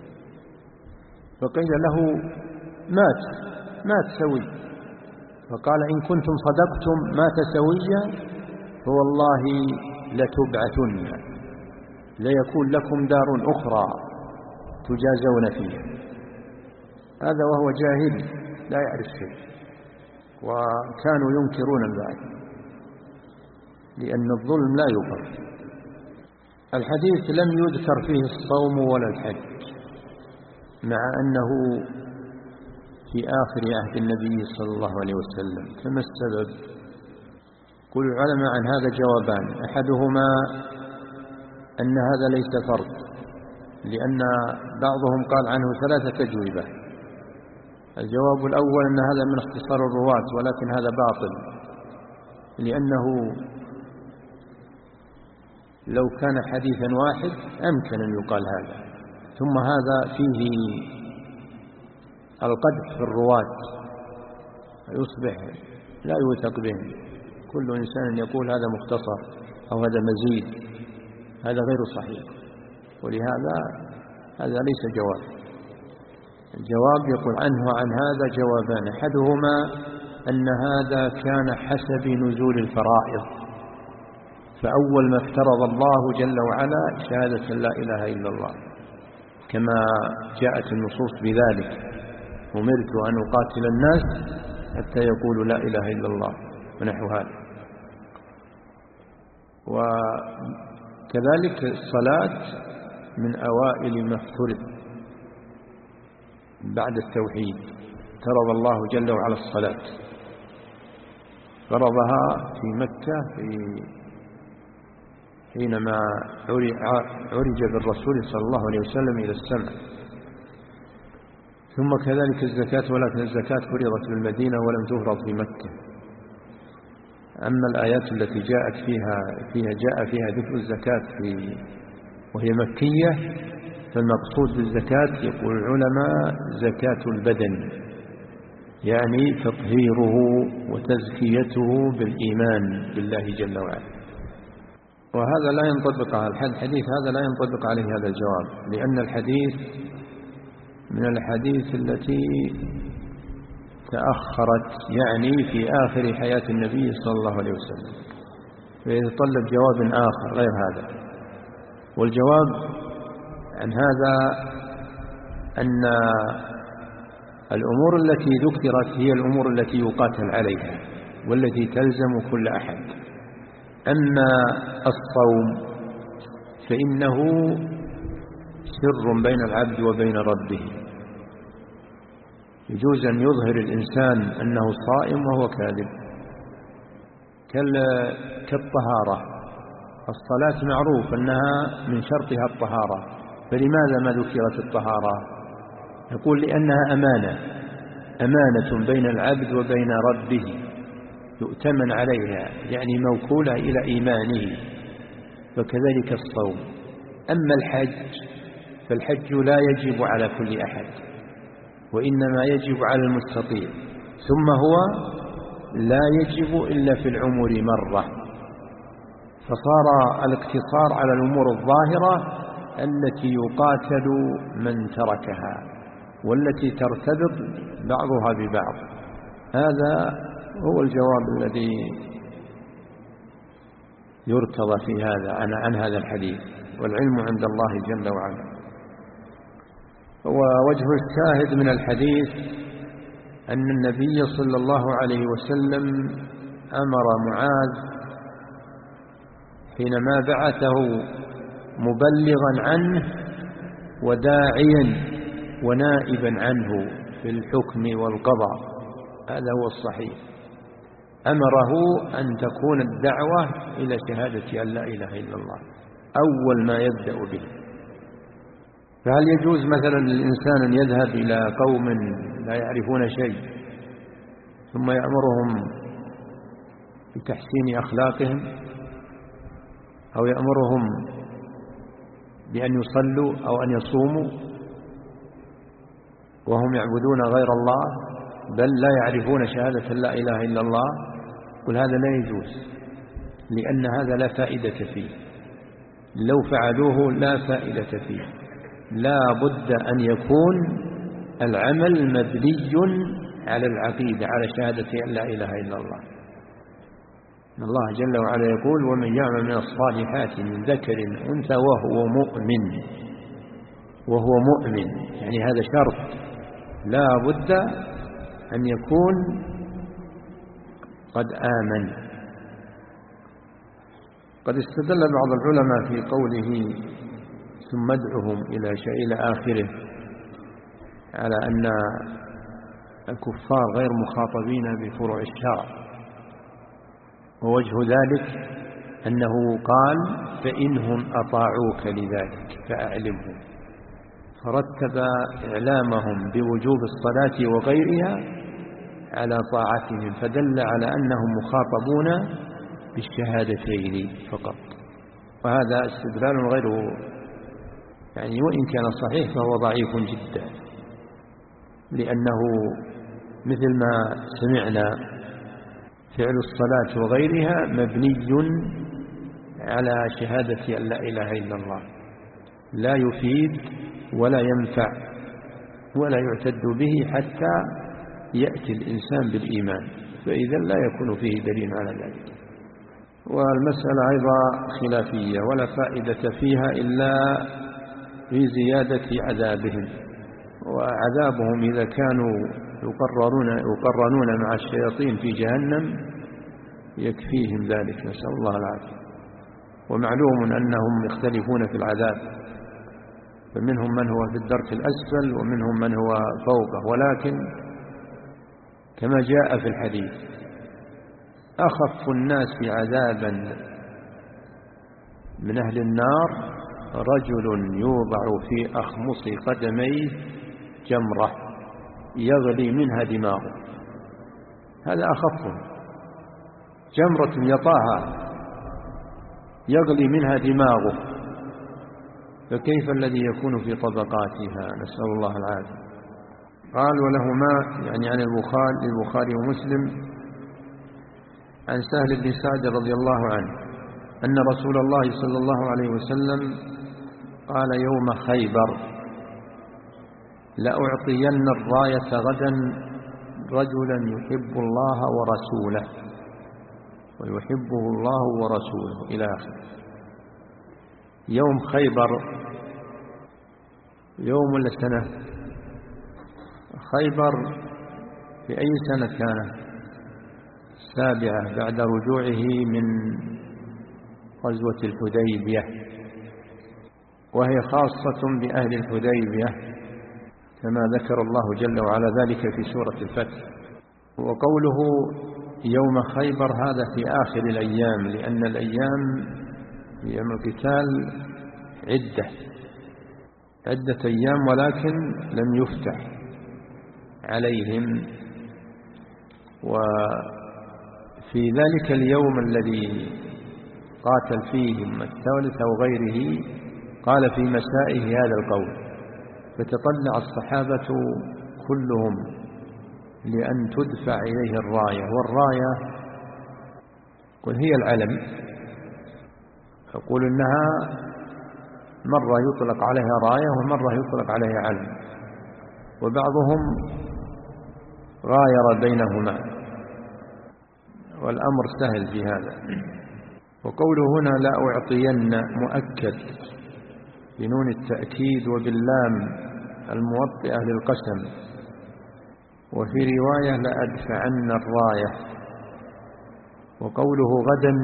Speaker 2: فقيل له مات مات سوي، فقال إن كنتم صدقتم مات سويا فوالله لتبعثن، ليكون لكم دار أخرى تجازون فيها. هذا وهو جاهل لا يعرف شيء، وكانوا ينكرون البعث لأن الظلم لا يغفر. الحديث لم يذكر فيه الصوم ولا الحج، مع أنه في آخر عهد النبي صلى الله عليه وسلم. فما السبب؟ قل العلماء عن هذا جوابان، أحدهما أن هذا ليس فرض، لأن بعضهم قال عنه ثلاثة أجوبة. الجواب الأول أن هذا من اختصار الرواة، ولكن هذا باطل، لأنه لو كان حديثا واحد أمكن أن يقال هذا. ثم هذا فيه القدح في الرواة، يصبح لا يوثق به، كل إنسان يقول هذا مختصر أو هذا مزيد، هذا غير صحيح. ولهذا هذا ليس جواب. الجواب يقول عنه عن هذا جوابان، أحدهما أن هذا كان حسب نزول الفرائض، فأول ما افترض الله جل وعلا شهادة لا إله إلا الله، كما جاءت النصوص بذلك: أمرت أن أقاتل الناس حتى يقولوا لا إله إلا الله ونحو هذا. وكذلك الصلاة من أوائل ما افترض بعد التوحيد، فرض الله جل وعلا الصلاة، فرضها في مكة في حينما عرج بالرسول صلى الله عليه وسلم إلى السماء. ثم كذلك الزكاة، ولكن الزكاة فرضت في المدينة ولم تفرض في مكة. أما الآيات التي جاءت فيها فيها جاء فيها ذكر الزكاة في وهي مكية، فالمقصود بالزكاة يقول العلماء زكاة البدن، يعني تطهيره وتزكيته بالإيمان بالله جل وعلا. وهذا لا ينطبق على الحديث، هذا لا ينطبق عليه هذا الجواب، لأن الحديث من الحديث التي تأخرت، يعني في آخر حياة النبي صلى الله عليه وسلم. فيتطلب جواب آخر غير هذا. والجواب عن هذا أن الأمور التي ذكرت هي الأمور التي يقاتل عليها والتي تلزم كل أحد. أما الصوم فإنه سر بين العبد وبين ربه، يجوز أن يظهر الإنسان أنه صائم وهو كاذب، كالطهارة. الصلاة معروف أنها من شرطها الطهارة، فلماذا ما ذكرت الطهارة؟ يقول لأنها أمانة، أمانة بين العبد وبين ربه يؤتمن عليها، يعني موكولة إلى إيمانه. وكذلك الصوم. أما الحج فالحج لا يجب على كل أحد، وإنما يجب على المستطيع، ثم هو لا يجب إلا في العمر مرة. فصار الاقتصار على الأمور الظاهرة التي يقاتل من تركها والتي ترتبط بعضها ببعض. هذا هو الجواب الذي يرتضى في هذا عن, عن هذا الحديث، والعلم عند الله جل وعلا. ووجه الشاهد من الحديث أن النبي صلى الله عليه وسلم أمر معاذ حينما بعثه مبلغا عنه وداعيا ونائبا عنه في الحكم والقضاء، هذا هو الصحيح. أمره أن تكون الدعوة إلى شهادة أن لا إله إلا الله أول ما يبدأ به. فهل يجوز مثلا للإنسان أن يذهب إلى قوم لا يعرفون شيء ثم يأمرهم بتحسين أخلاقهم، أو يأمرهم بأن يصلوا أو أن يصوموا وهم يعبدون غير الله، بل لا يعرفون شهادة لا إله إلا الله؟ قل هذا لا يجوز، لأن هذا لا فائدة فيه. لو فعلوه لا فائدة فيه. لا بد أن يكون العمل مبني على العقيدة، على شهادة أن لا إله إلا الله. إن الله جل وعلا يقول: ومن يعمل من الصالحات من ذكر أنثى وهو مؤمن. وهو مؤمن يعني هذا شرط، لا بد أن يكون قد آمن. قد استدل بعض العلماء في قوله ثم ادعهم إلى شيء إلى آخره على أن الكفار غير مخاطبين بفروع الشرع، ووجه ذلك أنه قال: فإنهم أطاعوك لذلك فأعلمهم، فرتب إعلامهم بوجوب الصلاة وغيرها على طاعتهم، فدل على أنهم مخاطبون بالشهادتين فقط. وهذا استدلال غير يعني وإن كان صحيح فهو ضعيف جدا، لأنه مثل ما سمعنا فعل الصلاة وغيرها مبني على شهادة أن لا إله إلا الله، لا يفيد ولا ينفع ولا يعتد به حتى يأتي الإنسان بالإيمان، فإذا لا يكون فيه دليل على ذلك. والمسألة أيضا خلافية ولا فائدة فيها إلا في زيادة عذابهم، وعذابهم إذا كانوا يقررون يقرنون مع الشياطين في جهنم يكفيهم ذلك، نسأل الله العافية. ومعلوم أنهم يختلفون في العذاب، فمنهم من هو في الدرك الأسفل ومنهم من هو فوقه، ولكن كما جاء في الحديث: أخف الناس عذابا من أهل النار رجل يوضع في أخمص قدميه جمرة يغلي منها دماغه، هذا أخفهم. جمرة يطاها يغلي منها دماغه، فكيف الذي يكون في طبقاتها؟ نسأل الله العافية. قال: ولهما يعني عن البخاري البخاري ومسلم عن سهل بن سعد رضي الله عنه أن رسول الله صلى الله عليه وسلم قال يوم خيبر: لأعطين الراية غدا رجلا يحب الله ورسوله. ويحبه الله ورسوله إلى آخره. يوم خيبر يوم ولا سنة؟ خيبر في أي سنة كان؟ السابعة بعد رجوعه من غزوة الحديبية، وهي خاصة بأهل الحديبية كما ذكر الله جل وعلا ذلك في سورة الفتح. وقوله يوم خيبر هذا في آخر الأيام، لأن الأيام في يوم القتال عدة عدة أيام ولكن لم يفتح عليهم. وفي ذلك اليوم الذي قاتل فيهم الثالث أو غيره قال في مسائه هذا القول، فتطلع الصحابة كلهم لأن تدفع إليه الراية، والراية قل هي العلم، يقول إنها مرة يطلق عليها راية ومرة يطلق عليها علم، وبعضهم غاير بينهما، والأمر سهل في هذا. وقوله هنا لا أعطين مؤكد بنون التأكيد وباللام الموطئة للقسم، وفي رواية لأدفعن الراية. وقوله غدا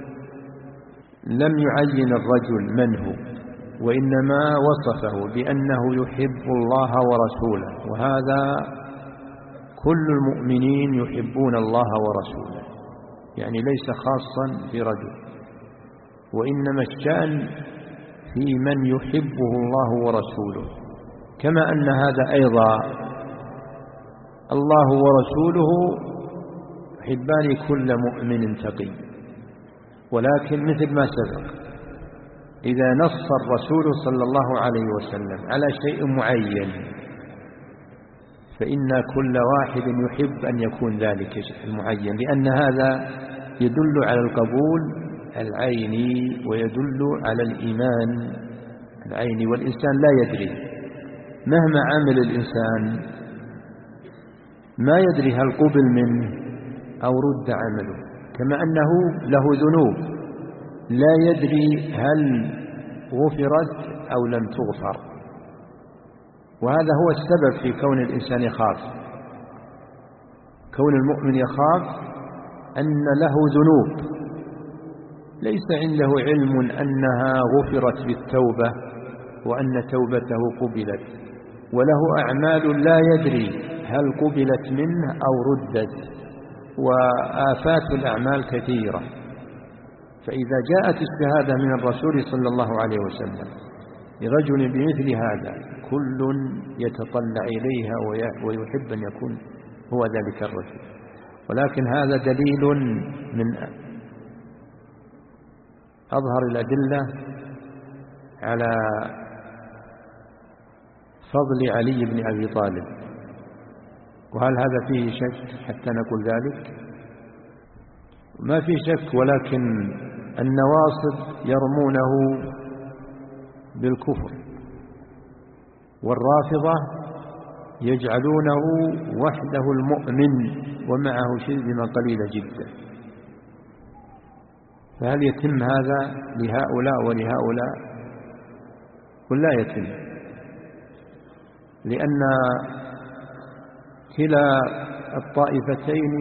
Speaker 2: لم يعين الرجل من هو، وإنما وصفه بأنه يحب الله ورسوله، وهذا كل المؤمنين يحبون الله ورسوله، يعني ليس خاصا برجل، وإنما الشأن في من يحبه الله ورسوله. كما أن هذا أيضا الله ورسوله يحبان كل مؤمن تقي، ولكن مثل ما سبق إذا نص الرسول صلى الله عليه وسلم على شيء معين فإن كل واحد يحب أن يكون ذلك المعين، لأن هذا يدل على القبول العيني ويدل على الإيمان العيني. والإنسان لا يدري مهما عمل الإنسان ما يدري هل قبل منه أو رد عمله، كما أنه له ذنوب لا يدري هل غفرت أو لم تغفر. وهذا هو السبب في كون الإنسان يخاف، كون المؤمن يخاف أن له ذنوب ليس عنده علم أنها غفرت بالتوبة وأن توبته قبلت، وله أعمال لا يدري هل قبلت منه أو ردت، وآفات الأعمال كثيرة. فإذا جاءت الشهادة من الرسول صلى الله عليه وسلم لرجل بمثل هذا كل يتطلع إليها ويحب أن يكون هو ذلك الرجل. ولكن هذا دليل من أظهر الأدلة على فضل علي بن أبي طالب. وهل هذا فيه شك حتى نقول ذلك؟ ما في شك، ولكن النواصب يرمونه بالكفر، والرافضة يجعلونه وحده المؤمن ومعه شرذمة قليلة جدا. فهل يتم هذا لهؤلاء ولهؤلاء؟ قل لا يتم، لأن كلا الطائفتين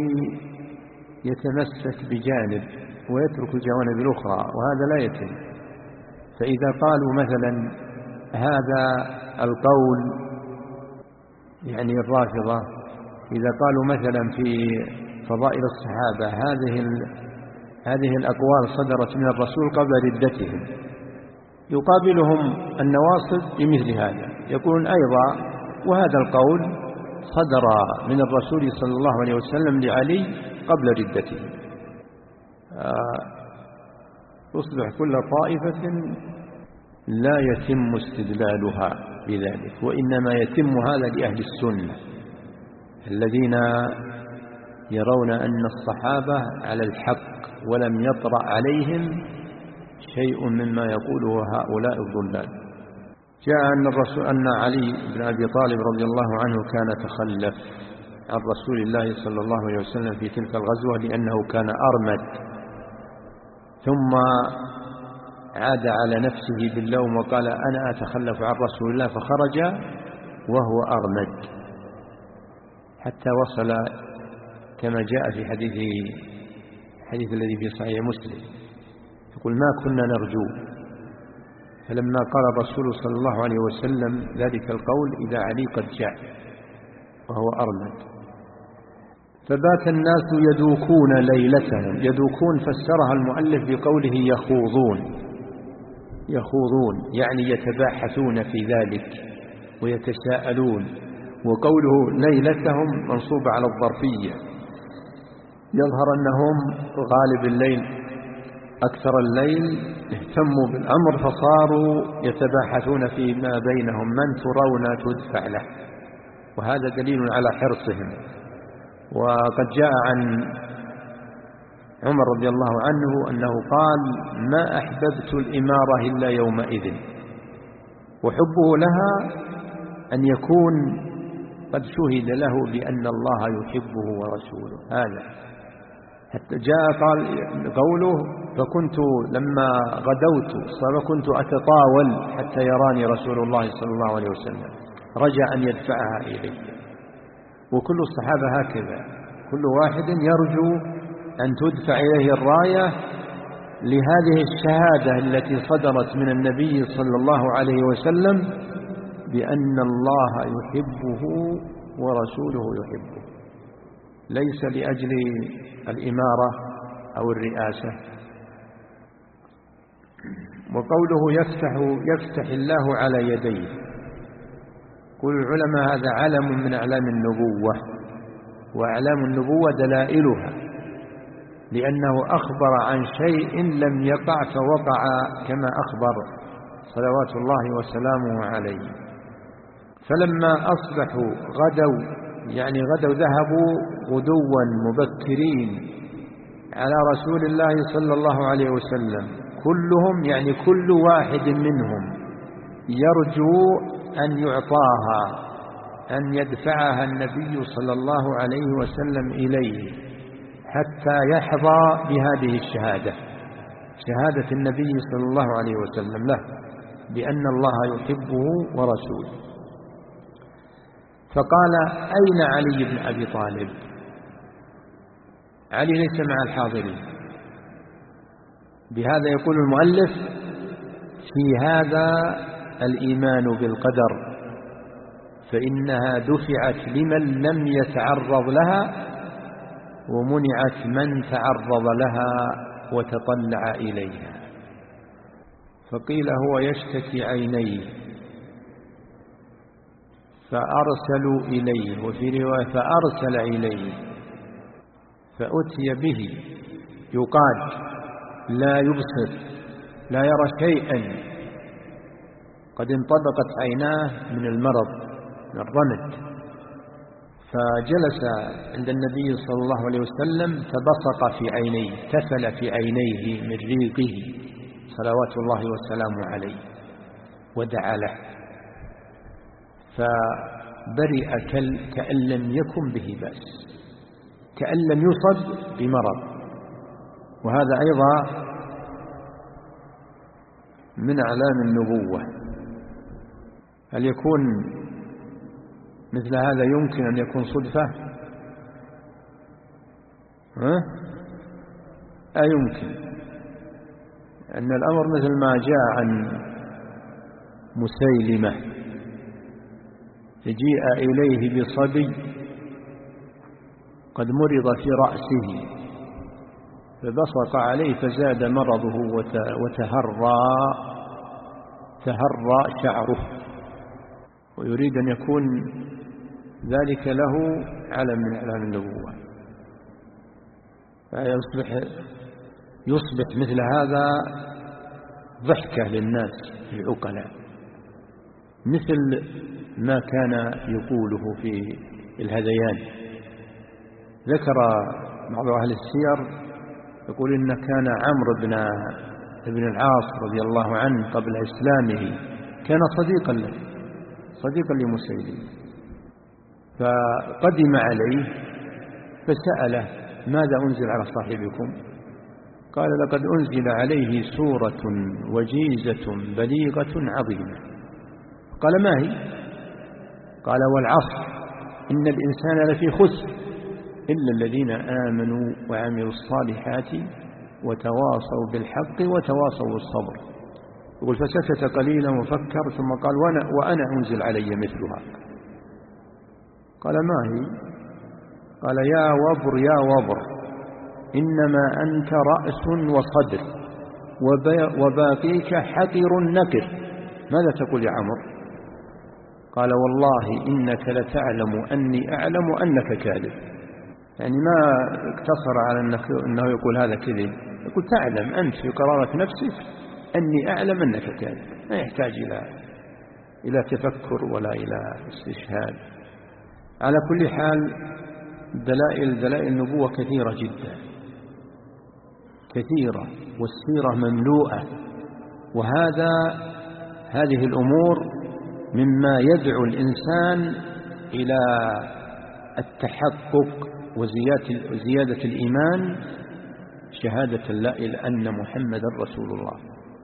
Speaker 2: يتمسك بجانب ويترك الجوانب الأخرى، وهذا لا يتم. فإذا قالوا مثلا هذا القول، يعني الرافضة إذا قالوا مثلا في فضائل الصحابة هذه هذه الأقوال صدرت من الرسول قبل ردتهم، يقابلهم النواصب بمثل هذا، يقولون أيضا وهذا القول صدر من الرسول صلى الله عليه وسلم لعلي قبل ردته. تصبح كل طائفة لا يتم استدلالها بذلك، وإنما يتم هذا لأهل السنة الذين يرون أن الصحابة على الحق ولم يطرأ عليهم شيء مما يقوله هؤلاء الضلال. جاء أن الرسول أن علي بن أبي طالب رضي الله عنه كان تخلف عن رسول الله صلى الله عليه وسلم في تلك الغزوة لأنه كان أرمد ثم عاد على نفسه باللوم وقال أنا أتخلف عن رسول الله، فخرج وهو أغمد حتى وصل كما جاء في حديث الحديث الذي في صحيح مسلم، يقول ما كنا نرجو. فلما قال الرسول صلى الله عليه وسلم ذلك القول إذا علي قد جاء وهو أرمد. فبات الناس يدوكون ليلتهم. يدوكون فسرها المؤلف بقوله يخوضون. يخوضون يعني يتباحثون في ذلك ويتساءلون، وقوله ليلتهم منصوب على الظرفية، يظهر أنهم غالب الليل أكثر الليل اهتموا بالأمر فصاروا يتباحثون فيما بينهم من ترون تدفع له، وهذا دليل على حرصهم. وقد جاء عن عمر رضي الله عنه أنه قال ما أحببت الإمارة إلا يومئذ، وحبه لها أن يكون قد شهد له بأن الله يحبه ورسوله. هذا حتى جاء قال قوله فكنت لما غدوت فكنت أتطاول حتى يراني رسول الله صلى الله عليه وسلم، رجى أن يدفعها إليه. وكل الصحابة هكذا، كل واحد يرجو أن تدفع إليه الراية لهذه الشهادة التي صدرت من النبي صلى الله عليه وسلم بأن الله يحبه ورسوله يحبه، ليس لأجل الإمارة أو الرئاسة. وقوله يفتح يفتح الله على يديه، قل العلماء هذا علم من أعلام النبوة، وأعلام النبوة دلائلها، لأنه أخبر عن شيء لم يقع فوقع كما أخبر صلوات الله وسلامه عليه. فلما أصبحوا غدوا يعني غدوا ذهبوا غدوا مبكرين على رسول الله صلى الله عليه وسلم، كلهم يعني كل واحد منهم يرجو أن يعطاها، أن يدفعها النبي صلى الله عليه وسلم إليه حتى يحظى بهذه الشهادة، شهادة النبي صلى الله عليه وسلم له بأن الله يحبه ورسوله. فقال أين علي بن أبي طالب؟ علي ليس مع الحاضرين. بهذا يقول المؤلف في هذا الإيمان بالقدر، فإنها دفعت لمن لم يتعرض لها ومنعت من تعرض لها وتطلع إليها. فقيل هو يشتكي عينيه فأرسلوا إليه، وفي رواية فأرسل إليه فأتي به يقاد لا يبصر لا يرى شيئا، قد انطبقت عيناه من المرض من الرمد. فجلس عند النبي صلى الله عليه وسلم فبصق في عينيه، تفل في عينيه من ريقه صلوات الله وسلامه عليه ودعا له، فبرئ كأن لم يكن به بأس، كأن لم يصب بمرض. وهذا أيضا من أعلام النبوة. هل يكون مثل هذا يمكن أن يكون صدفة؟ ها؟ أيمكن أن الأمر مثل ما جاء عن مسيلمة، جيء إليه بصبي قد مرض في رأسه فبصق عليه فزاد مرضه وتهرى تهرى شعره، ويريد أن يكون ذلك له علم من أعلام النبوة، فيصبح يصبح مثل هذا ضحكة للناس العقلاء، مثل ما كان يقوله في الهذيان. ذكر بعض أهل السير يقول إن كان عمرو بن ابن العاص رضي الله عنه قبل إسلامه كان صديقا له، صديقا لمسيلمة، فقدم عليه فسأله ماذا أنزل على صاحبكم؟ قال لقد أنزل عليه سورة وجيزة بليغة عظيمة. قال ما هي؟ قال والعصر إن الإنسان لفي خسر إلا الذين آمنوا وعملوا الصالحات وتواصوا بالحق وتواصوا بالصبر. يقول فسكت قليلا وفكر ثم قال وأنا, وأنا أنزل علي مثلها. قال ما هي؟ قال يا وبر يا وبر إنما أنت رأس وصدر وباقيك حقر نكر. ماذا تقول يا عمر؟ قال والله إنك لتعلم أني أعلم أنك كاذب. يعني ما اقتصر على أنه يقول هذا كذب، يقول تعلم أنت في قرارة نفسك أني أعلم أنك كاذب. ما يحتاج إلى إلى تفكر ولا إلى استشهاد. على كل حال دلائل دلائل النبوة كثيرة جدا كثيرة، والسيرة مملوءة، وهذا هذه الأمور مما يدعو الإنسان إلى التحقق وزيادة الإيمان، شهادة لا إله أن محمد رسول الله.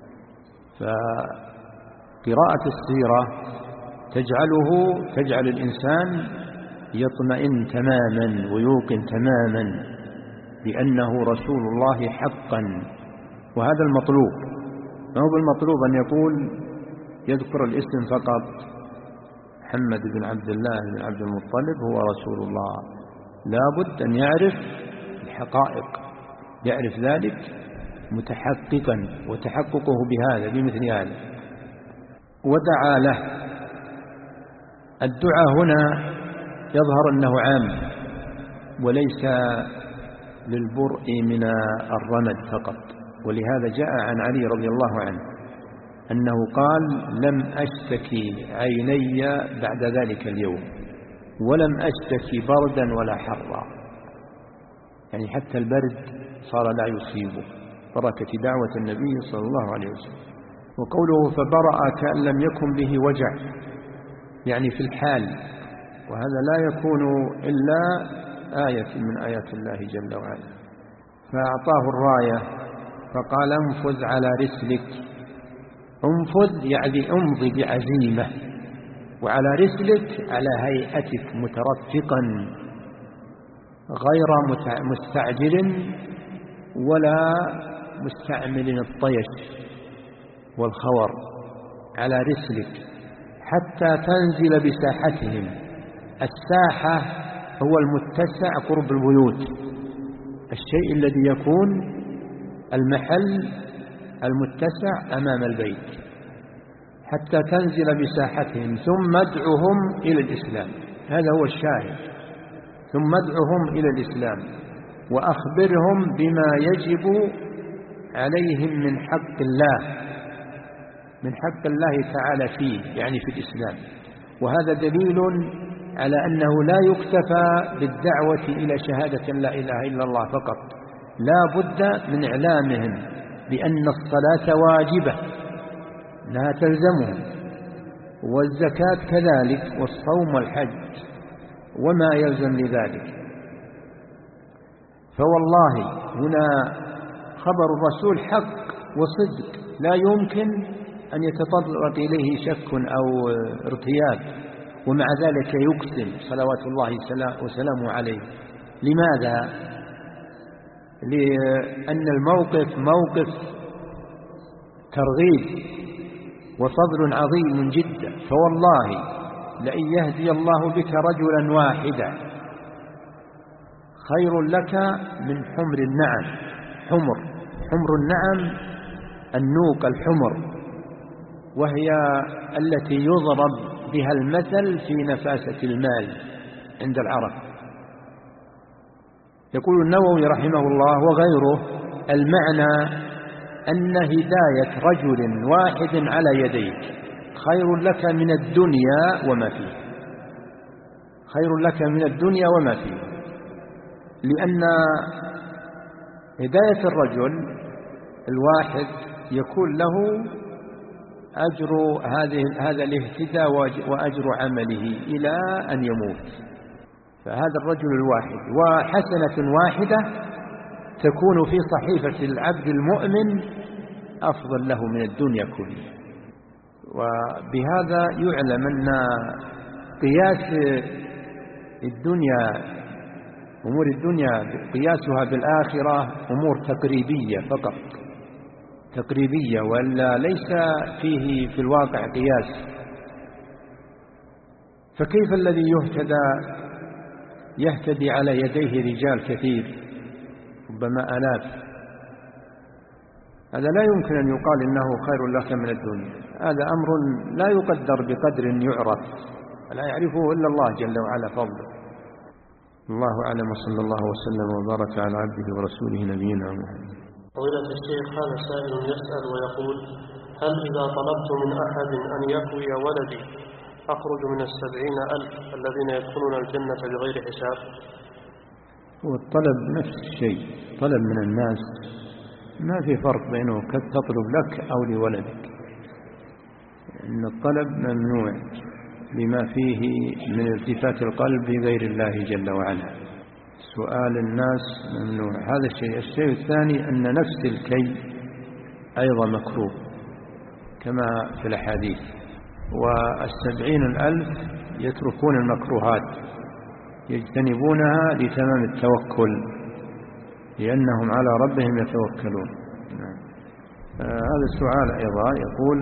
Speaker 2: فقراءة السيرة تجعله تجعل الإنسان يطمئن تماما ويوقن تماما بأنه رسول الله حقا، وهذا المطلوب. ما هو بالمطلوب أن يقول يذكر الاسم فقط محمد بن عبد الله بن عبد المطلب هو رسول الله. لا بد أن يعرف الحقائق، يعرف ذلك متحققا، وتحققه بهذا بمثل هذا. ودعا له. الدعاء هنا يظهر أنه عام وليس للبرء من الرمد فقط، ولهذا جاء عن علي رضي الله عنه أنه قال لم أشتكي عيني بعد ذلك اليوم ولم أشتكي بردا ولا حرا. يعني حتى البرد صار لا يصيبه، بركة دعوة النبي صلى الله عليه وسلم. وقوله فبرأ كأن لم يكن به وجع، يعني في الحال، وهذا لا يكون إلا آية من آيات الله جل وعلا. فأعطاه الراية فقال انفذ على رسلك. انفذ يعني امضي بعزيمة، وعلى رسلك على هيئتك مترفقا غير مستعجل ولا مستعمل الطيش والخور، على رسلك حتى تنزل بساحتهم. الساحة هو المتسع قرب البيوت، الشيء الذي يكون المحل المتسع أمام البيت، حتى تنزل بساحتهم ثم ادعهم إلى الإسلام. هذا هو الشاهد. ثم ادعهم إلى الإسلام وأخبرهم بما يجب عليهم من حق الله من حق الله تعالى فيه، يعني في الإسلام. وهذا دليل على أنه لا يكتفى بالدعوة إلى شهادة لا إله إلا الله فقط، لا بد من إعلامهم بأن الصلاة واجبة لا تلزمهم، والزكاة كذلك، والصوم والحج وما يلزم لذلك. فوالله هنا خبر الرسول حق وصدق، لا يمكن أن يتطرق إليه شك أو ارتياب، ومع ذلك يقسم صلوات الله وسلامه عليه. لماذا؟ لأن الموقف موقف ترغيب وفضل عظيم جدا. فوالله لئن يهدي الله بك رجلا واحدا خير لك من حمر النعم. حمر حمر النعم النوق الحمر، وهي التي يضرب بها المثل في نفاسة المال عند العرب. يقول النووي رحمه الله وغيره المعنى أن هداية رجل واحد على يديك خير لك من الدنيا وما فيه، خير لك من الدنيا وما فيه، لأن هداية الرجل الواحد يكون له أجر هذه هذا الاهتداء وأجر عمله إلى أن يموت. فهذا الرجل الواحد وحسنة واحدة تكون في صحيفة العبد المؤمن أفضل له من الدنيا كلها. وبهذا يعلم أن قياس الدنيا أمور الدنيا قياسها بالآخرة أمور تقريبية فقط، تقريبية، ولا ليس فيه في الواقع قياس. فكيف الذي يهتدى يهتدي على يديه رجال كثير ربما آلاف؟ هذا لا يمكن أن يقال إنه خير لك من الدنيا. هذا أمر لا يقدر بقدر يعرف، لا يعرفه إلا الله جل وعلا فضله. الله أعلم، وصلى الله وسلم وبارك على عبده ورسوله نبينا محمد.
Speaker 1: فضيلة الشيخ، هذا سائل يسأل ويقول: هل إذا طلبت من أحد أن يكوي ولدي أخرج من السبعين ألف الذين يدخلون الجنة بغير حساب؟
Speaker 2: والطلب نفس الشيء، طلب من الناس ما في فرق بينه قد تطلب لك أو لولدك، إن الطلب ممنوع لما فيه من التفات القلب لغير الله جل وعلا. سؤال الناس ممنوع، هذا الشيء. الشيء الثاني أن نفس الكي أيضا مكروه كما في الأحاديث. والسبعين الألف يتركون المكروهات يجتنبونها لتمام التوكل، لأنهم على ربهم يتوكلون. آه هذا السؤال أيضا يقول: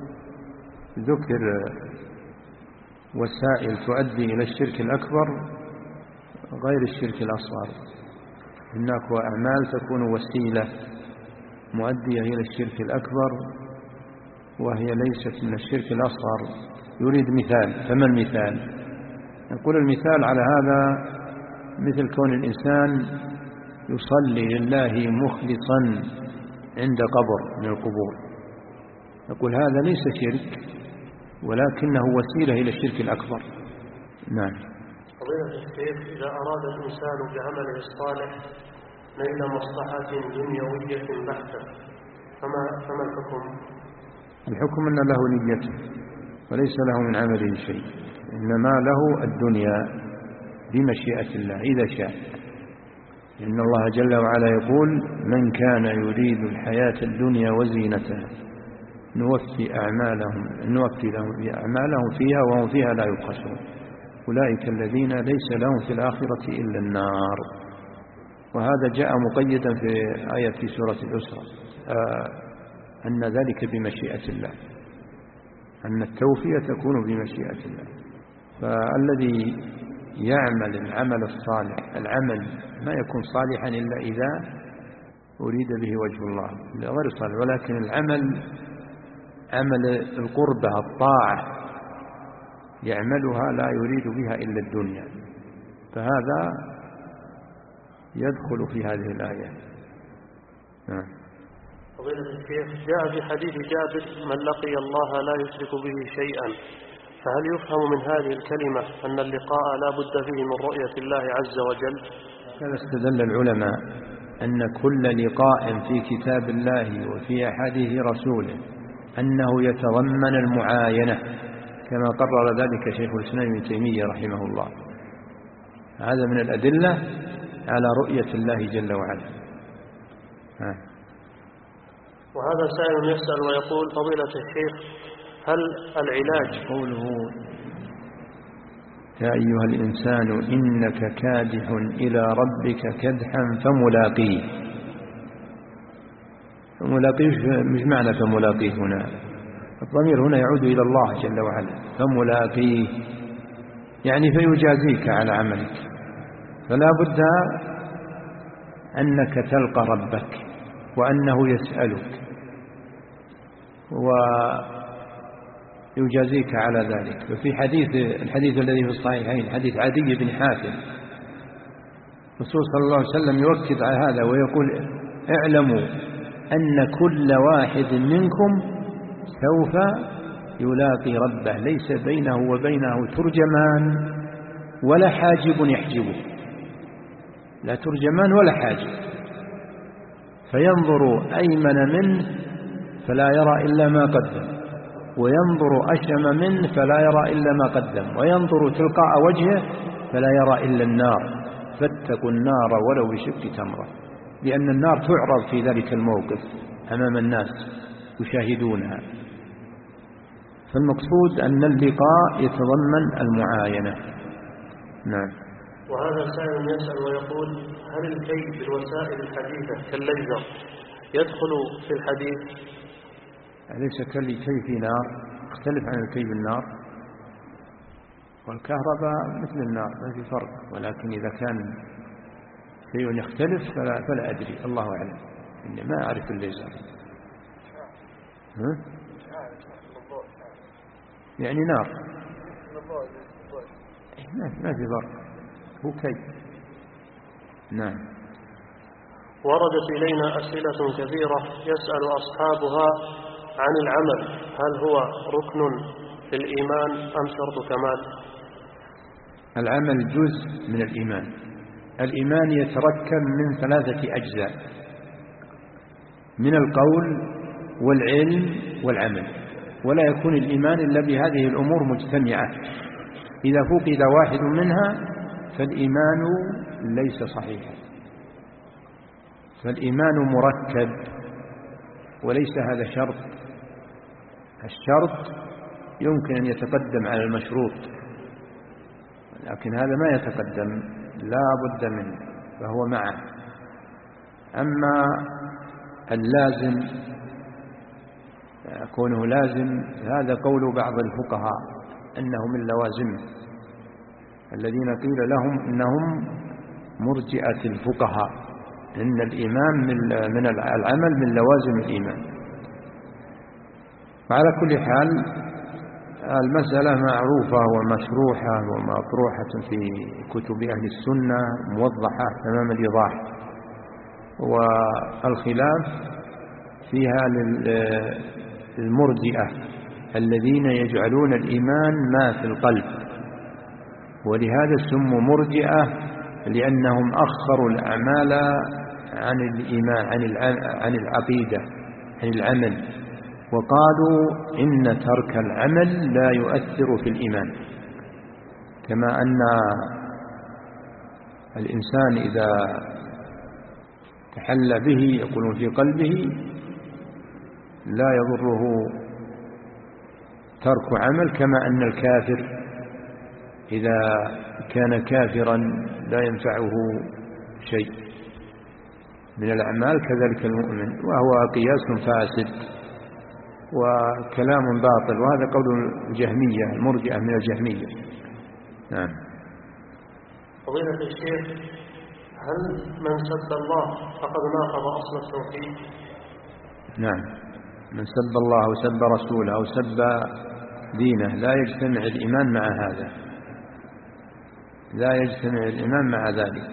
Speaker 2: ذكر وسائل تؤدي إلى الشرك الأكبر غير الشرك الأصغر، هناك أعمال تكون وسيلة مؤدية إلى الشرك الأكبر وهي ليست من الشرك الأصغر. يريد مثال، فما المثال؟ يقول المثال على هذا مثل كون الإنسان يصلي لله مخلصا عند قبر من القبور، يقول هذا ليس شرك ولكنه وسيلة إلى الشرك الأكبر. نعم.
Speaker 1: فضيلة الشيخ، إذا أراد الإنسان بعمله الصالح نيل مصلحة دنيوية بحتة فما, فما الحكم؟
Speaker 2: الحكم أن له نيته وليس له من عمله شيء، إنما له الدنيا بمشيئة الله إذا شاء. إن الله جل وعلا يقول: من كان يريد الحياة الدنيا وزينتها نوفي أعمالهم نوفي لهم أعمالهم فيها وهم فيها لا يبخسون أولئك الذين ليس لهم في الآخرة إلا النار. وهذا جاء مقيدا في آية في سورة الأسرة، آه أن ذلك بمشيئة الله، أن التوفية تكون بمشيئة الله. فالذي يعمل العمل الصالح، العمل ما يكون صالحا إلا إذا أريد به وجه الله، غير صالح. ولكن العمل عمل القربة الطاعة يعملها لا يريد بها إلا الدنيا، فهذا يدخل في هذه الآية. نعم.
Speaker 1: فضيلة الشيخ، جاء في حديث جابر: من لقي الله لا يشرك به شيئا، فهل يفهم من هذه الكلمة أن اللقاء لا بد فيه من رؤية الله عز وجل؟
Speaker 2: كذا استدل العلماء أن كل لقاء في كتاب الله وفي أحاديث رسوله أنه يتضمن المعاينة، كما قرر ذلك شيخ الإسلام ابن تيمية رحمه الله. هذا من الأدلة على رؤية الله جل وعلا. ها.
Speaker 1: وهذا سائل يسأل ويقول: فضيلة الشيخ، هل العلاج
Speaker 2: قوله: يا أيها الإنسان إنك كادح إلى ربك كدحا فملاقيه، فملاقيه مش معنى فملاقيه هنا، الضمير هنا يعود إلى الله جل وعلا، فملاقيه يعني فيجازيك على عملك، فلا بد أنك تلقى ربك وأنه يسألك ويجازيك على ذلك. وفي حديث الحديث الذي في الصحيحين حديث عدي بن حاتم، الرسول صلى الله عليه وسلم يؤكد على هذا ويقول: اعلموا أن كل واحد منكم سوف يلاقي ربه ليس بينه وبينه ترجمان ولا حاجب يحجبه، لا ترجمان ولا حاجب، فينظر أيمن منه فلا يرى إلا ما قدم، وينظر أشم منه فلا يرى إلا ما قدم، وينظر تلقاء وجهه فلا يرى إلا النار، فاتقوا النار ولو بشق تمرة. لأن النار تعرض في ذلك الموقف أمام الناس يشاهدونها. فالمقصود أن اللقاء يتضمن المعاينة. نعم.
Speaker 1: وهذا سائل يسأل ويقول: هل الكي بالوسائل الحديثة كالليزر يدخل في الحديث؟
Speaker 2: أليس كالكي في نار؟ يختلف عن الكي بالنار، والكهرباء مثل النار ما في فرق، ولكن إذا كان شيء يختلف فلا, فلا أدري، الله أعلم، إني ما أعرف الليزر. ها؟ يعني نار ما في فرق، هو كي. نعم.
Speaker 1: وردت إلينا أسئلة كثيرة يسأل أصحابها عن العمل، هل هو ركن في الإيمان أم شرط كمال؟
Speaker 2: العمل جزء من الإيمان. الإيمان يتركب من ثلاثة أجزاء: من القول والعلم والعمل، ولا يكون الإيمان إلا بهذه الأمور مجتمعة. إذا فقد واحد منها فالإيمان ليس صحيحا. فالإيمان مركب وليس هذا شرط. الشرط يمكن أن يتقدم على المشروط، لكن هذا ما يتقدم، لا بد منه، فهو معه. أما اللازم كونه لازم هذا قول بعض الفقهاء أنه من لوازمه، الذين قيل لهم إنهم مرجئة الفقهاء، إن الإيمان من العمل من لوازم الإيمان. وعلى كل حال المسألة معروفة ومشروحة ومطروحة في كتب أهل السنة، موضحة تمام الإيضاح، والخلاف فيها للمرجئة الذين يجعلون الإيمان ما في القلب، ولهذا سموا مرجئة لأنهم أخروا الأعمال عن الإيمان، عن العقيدة، عن العمل، وقالوا إن ترك العمل لا يؤثر في الإيمان، كما أن الإنسان إذا تحلى به يقولون في قلبه لا يضره ترك عمل، كما أن الكافر إذا كان كافرا لا ينفعه شيء من الأعمال، كذلك المؤمن، وهو قياس فاسد وكلام باطل، وهذا قول الجهمية المرجئة من الجهمية. نعم.
Speaker 1: فضيلة الشيخ، هل من سب الله فقد ناقض أصل التوحيد؟
Speaker 2: نعم، من سب الله أو سب رسوله أو سب دينه لا يجتمع الإيمان مع هذا، لا يجتمع الإيمان مع ذلك.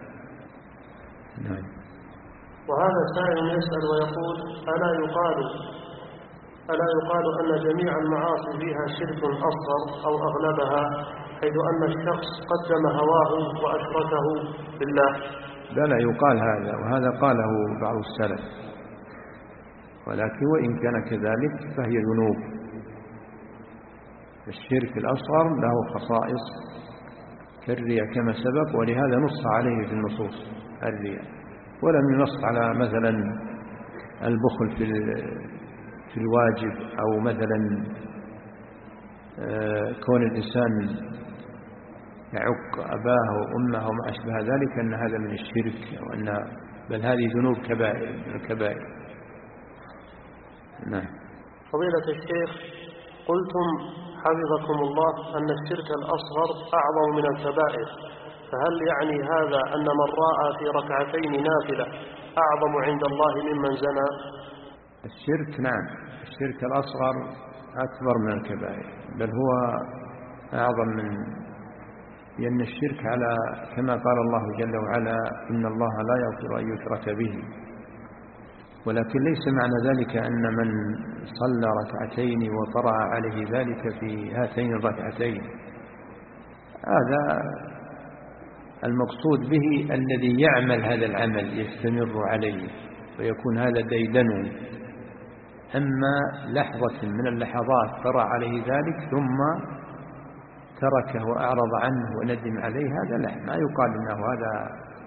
Speaker 2: نعم.
Speaker 1: وهذا سائل يسأل ويقول: ألا يقال ألا يقال أن جميع المعاصي فيها شرك أصغر أو أغلبها، حيث أن الشخص قدم هواه وأشركه بالله؟
Speaker 2: لا لا يقال هذا، وهذا قاله بعض السلف، ولكن وإن كان كذلك فهي ذنوب. الشرك الأصغر له خصائص كالرياء كما سبق، ولهذا نص عليه في النصوص الرياء، ولم ينص على مثلا البخل في في الواجب، أو مثلا كون الإنسان يعق أباه وأمه وما أشبه ذلك أن هذا من الشرك، أو أن بل هذه ذنوب كبائر من الكبائر. نعم.
Speaker 1: فضيلة الشيخ، قلتم حفظكم الله أن الشرك الأصغر أعظم من الكبائر، فهل يعني هذا أن من راى في ركعتين نافلة أعظم عند الله ممن زنى؟
Speaker 2: الشرك نعم، الشرك الأصغر أكبر من الكبائر، بل هو أعظم من، لأن الشرك على كما قال الله جل وعلا: إن الله لا يغفر أن يشرك به. ولكن ليس معنى ذلك أن من صلى ركعتين وطرأ عليه ذلك في هاتين الركعتين، هذا المقصود به الذي يعمل هذا العمل يستمر عليه ويكون هذا ديدنه. أما لحظة من اللحظات طرأ عليه ذلك ثم تركه وأعرض عنه وندم عليه، هذا لا، ما يقال إنه هذا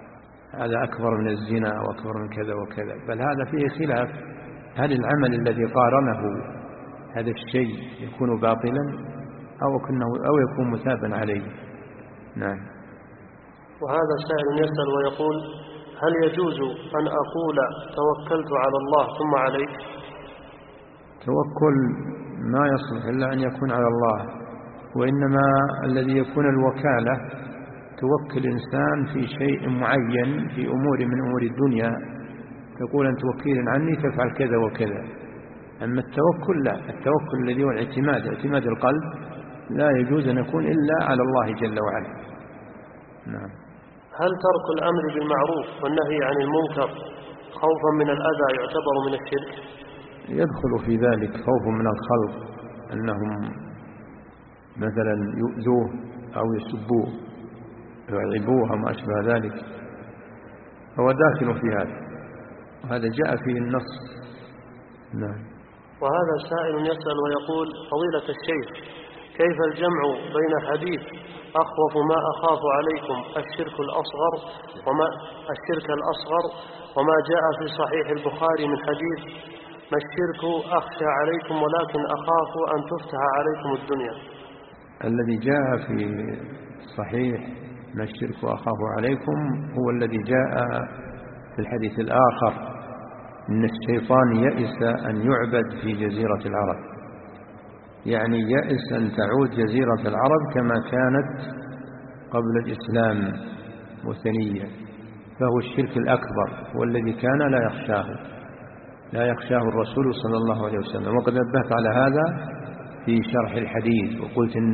Speaker 2: هذا أكبر من الزنا وأكبر من كذا وكذا، بل هذا فيه خلاف. هل العمل الذي قارنه هذا الشيء يكون باطلا أو أو يكون مثابا عليه؟ نعم.
Speaker 1: وهذا سائل يسأل ويقول: هل يجوز أن أقول توكلت على الله ثم عليك؟
Speaker 2: توكل ما يصلح إلا أن يكون على الله، وإنما الذي يكون الوكالة توكل إنسان في شيء معين في أمور من أمور الدنيا، تقول أنت وكيل عني تفعل كذا وكذا. أما التوكل لا، التوكل الذي هو الاعتماد، اعتماد القلب، لا يجوز أن يكون إلا على الله جل وعلا. نعم.
Speaker 1: هل ترك الأمر بالمعروف والنهي عن المنكر خوفا من الأذى يعتبر من الشرك؟
Speaker 2: يدخل في ذلك خوف من الخلق أنهم مثلا يؤذوه أو يسبوه يعيبوه وما أشبه ذلك، هو داخل في هذا، وهذا جاء فيه النص. نعم.
Speaker 1: وهذا سائل يسأل ويقول: فضيلة الشيخ، كيف الجمع بين حديث أخوف ما أخاف عليكم الشرك الأصغر وما الشرك الأصغر وما جاء في صحيح البخاري من حديث ما الشرك أخشى عليكم ولكن أخاف أن تفتح عليكم الدنيا؟
Speaker 2: الذي جاء في صحيح ما الشرك أخاف عليكم هو الذي جاء في الحديث الآخر: إن الشيطان يئس أن يعبد في جزيرة العرب، يعني يئس أن تعود جزيرة العرب كما كانت قبل الإسلام مثنية، فهو الشرك الأكبر هو الذي كان لا يخشاه لا يخشاه الرسول صلى الله عليه وسلم. وقد نبهت على هذا في شرح الحديث وقلت إن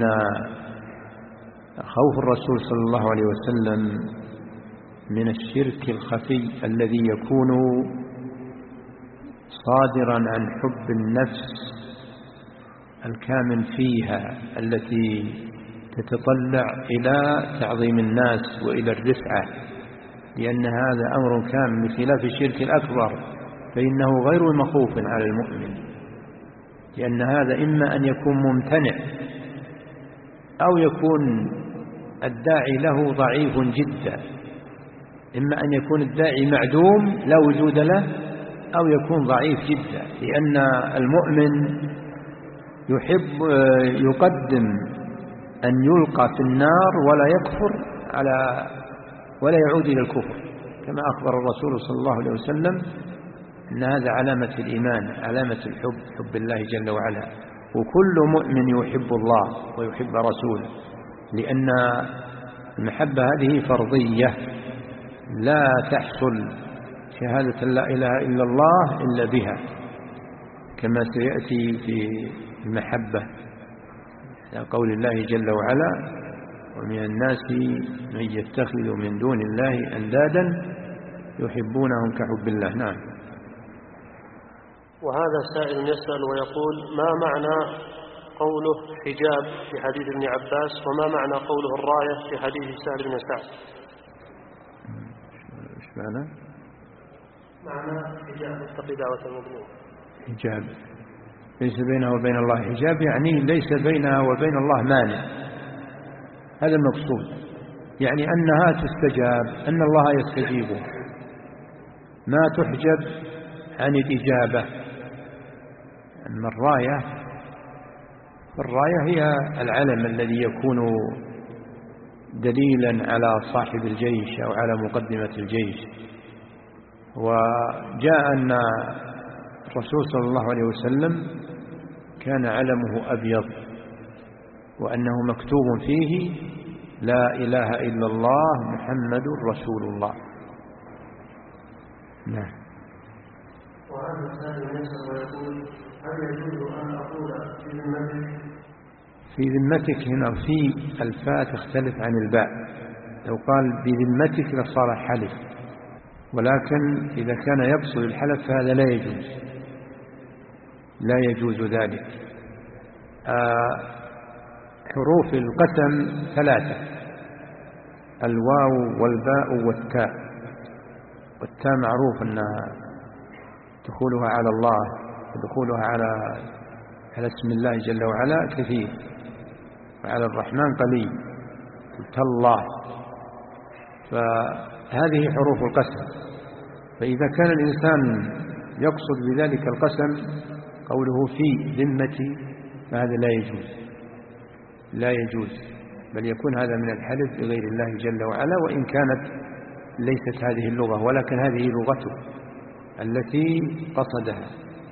Speaker 2: خوف الرسول صلى الله عليه وسلم من الشرك الخفي الذي يكون صادرا عن حب النفس الكامن فيها التي تتطلع إلى تعظيم الناس وإلى الرفعة، لأن هذا أمر كامل بخلاف الشرك الأكبر فإنه غير مخوف على المؤمن، لأن هذا إما أن يكون ممتنع أو يكون الداعي له ضعيف جدا، إما أن يكون الداعي معدوم لا وجود له أو يكون ضعيف جدا، لأن المؤمن يحب يقدم أن يلقى في النار ولا يكفر على ولا يعود إلى الكفر، كما أخبر الرسول صلى الله عليه وسلم أن هذا علامة الإيمان، علامة الحب، حب الله جل وعلا. وكل مؤمن يحب الله ويحب رسوله، لأن المحبة هذه فرضية لا تحصل شهادة لا إله إلا الله إلا بها، كما سيأتي في المحبة قول الله جل وعلا: ومن الناس من يتخذ من دون الله أندادا يحبونهم كحب الله. نعم.
Speaker 1: وهذا سائل يسأل ويقول: ما معنى قوله حجاب في حديث ابن عباس، وما معنى قوله الراية في حديث سهل بن سعد؟
Speaker 2: ايش معنى؟
Speaker 1: معنى حجاب اتقي دعوة المظلوم.
Speaker 2: حجاب ليس بينه وبين الله حجاب، يعني ليس بينها وبين الله مانع، هذا المقصود، يعني أنها تستجاب، أن الله يستجيبه، ما تحجب عن الإجابة. أما الراية الراية هي العلم الذي يكون دليلا على صاحب الجيش أو على مقدمة الجيش. وجاء أن الرسول صلى الله عليه وسلم كان علمه أبيض، وأنه مكتوب فيه لا إله إلا الله محمد رسول الله. نعم.
Speaker 1: وهذا الثاني يسأل ويقول: هل يجوز أن أقول في ذمتك؟
Speaker 2: في ذمتك هنا في الفاء تختلف عن الباء، لو قال بذمتك لصار حلف، ولكن إذا كان يقصد الحلف فهذا لا يجوز، لا يجوز ذلك. آه حروف القسم ثلاثة: الواو والباء والتاء. والتاء معروف أنها دخولها على الله ودخولها على على اسم الله جل وعلا كثير، وعلى الرحمن قليل، تالله. هذه حروف القسم. فإذا كان الإنسان يقصد بذلك القسم قوله في ذمتي فهذا لا يجوز لا يجوز بل يكون هذا من الحلف بغير الله جل وعلا، وإن كانت ليست هذه اللغة، ولكن هذه لغته التي قصدها.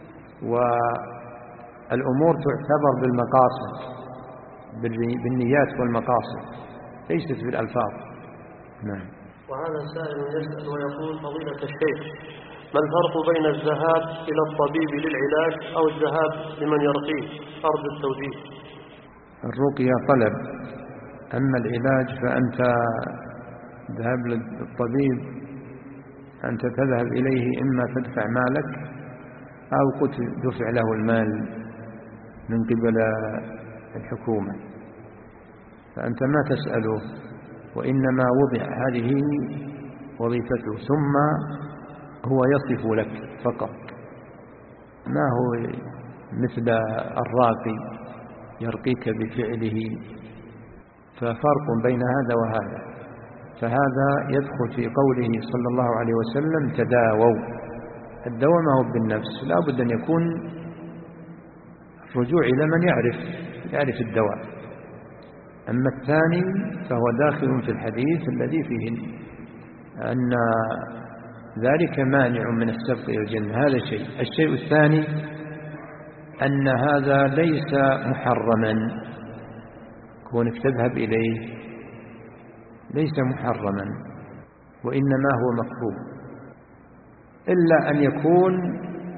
Speaker 2: والأمور تعتبر بالمقاصد، بالنيات والمقاصد، ليست بالألفاظ. نعم.
Speaker 1: وهذا سائل يسأل ويقول: فضيلة الشيخ، ما الفرق بين الذهاب إلى الطبيب للعلاج أو الذهاب لمن يرقيه؟ أرجو التوجيه.
Speaker 2: الرقية طلب، أما العلاج فأنت ذهب للطبيب أنت تذهب إليه إما تدفع مالك أو قد دفع له المال من قبل الحكومة، فأنت ما تسأله، وإنما وضع هذه وظيفته، ثم هو يصف لك فقط، ما هو مثل الراقي يرقيك بفعله. ففرق بين هذا وهذا. فهذا يدخل في قوله صلى الله عليه وسلم: تداووا. الدواء ما هو بالنفس، لا بد أن يكون الرجوع إلى من يعرف يعرف الدواء. أما الثاني فهو داخل في الحديث الذي فيه أن ذلك مانع من السبق إلى الجنة. هذا شيء. الشيء الثاني أن هذا ليس محرما، كونك تذهب إليه ليس محرما، وإنما هو مكروه، إلا أن يكون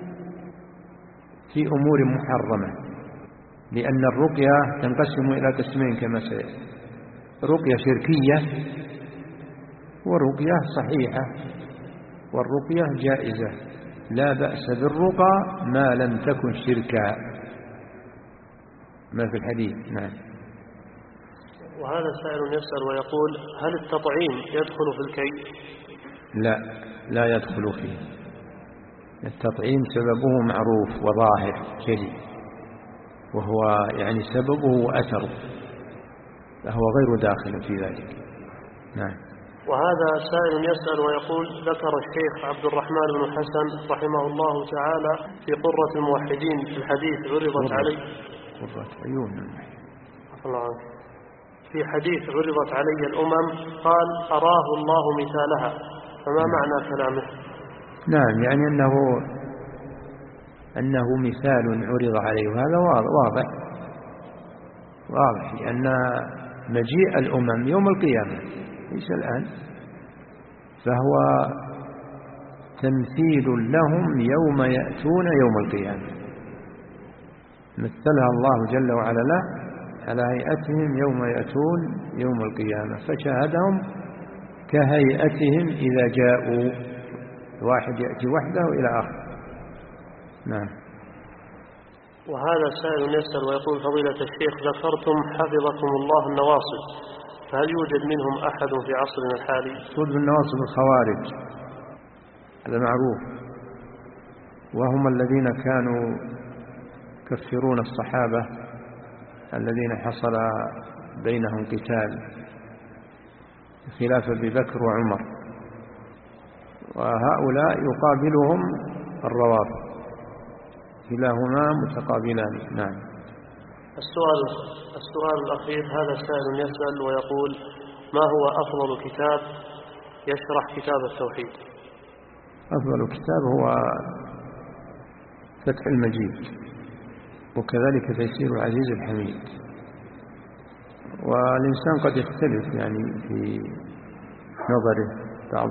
Speaker 2: في أمور محرمة، لأن الرقية تنقسم إلى قسمين كما سيأتي: رقية شركية ورقية صحيحة، والرقية جائزة، لا بأس بالرقى ما لم تكن شركا، ما في الحديث. نعم.
Speaker 1: وهذا سائل يسأل ويقول: هل التطعيم يدخل في الكي؟
Speaker 2: لا، لا يدخل فيه. التطعيم سببه معروف وظاهر جلي، وهو يعني سببه وأثره، فهو غير داخل في ذلك. نعم.
Speaker 1: وهذا سائل يسأل ويقول: ذكر الشيخ عبد الرحمن بن حسن رحمه الله تعالى في قرة الموحدين في الحديث عرضت علي
Speaker 2: قرة عيون
Speaker 1: في حديث عرضت علي الأمم، قال: أراه الله مثالها، فما معنى كلامه؟
Speaker 2: نعم، يعني أنه أنه مثال عرض عليه، وهذا واضح واضح لأن مجيء الأمم يوم القيامة ليس الآن، فهو تمثيل لهم يوم يأتون يوم القيامة، مثلها الله جل وعلا له على هيئتهم يوم يأتون يوم القيامة، فشاهدهم كهيئتهم إذا جاءوا، واحد يأتي وحده إلى آخر. نعم.
Speaker 1: وهذا سائل يسأل ويقول: فضيلة الشيخ، ذكرتم حفظكم الله النواصب، فهل يوجد منهم أحد في عصرنا الحالي؟
Speaker 2: صد النواصب الخوارج، هذا معروف، وهم الذين كانوا يكفرون الصحابة الذين حصل بينهم قتال خلاف أبي بكر وعمر، وهؤلاء يقابلهم الروافض، كلاهما متقابلان. نعم.
Speaker 1: السؤال السؤال الأخير، هذا سائل يسأل ويقول: ما هو أفضل كتاب يشرح كتاب التوحيد؟
Speaker 2: أفضل كتاب هو فتح المجيد، وكذلك تيسير العزيز الحميد. والإنسان قد يختلف يعني في نظره، بعض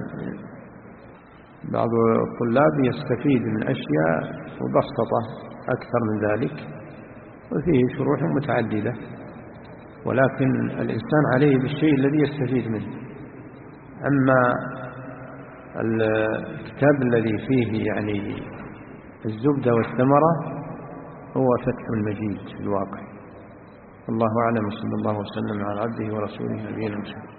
Speaker 2: بعض الطلاب يستفيد من أشياء مبسطة أكثر من ذلك، وفيه شروح متعددة، ولكن الإنسان عليه بالشيء الذي يستفيد منه. أما الكتاب الذي فيه يعني الزبدة والثمرة هو فتح المجيد في الواقع. الله أعلم، صلى الله وسلم على عبده ورسوله نبينا محمد.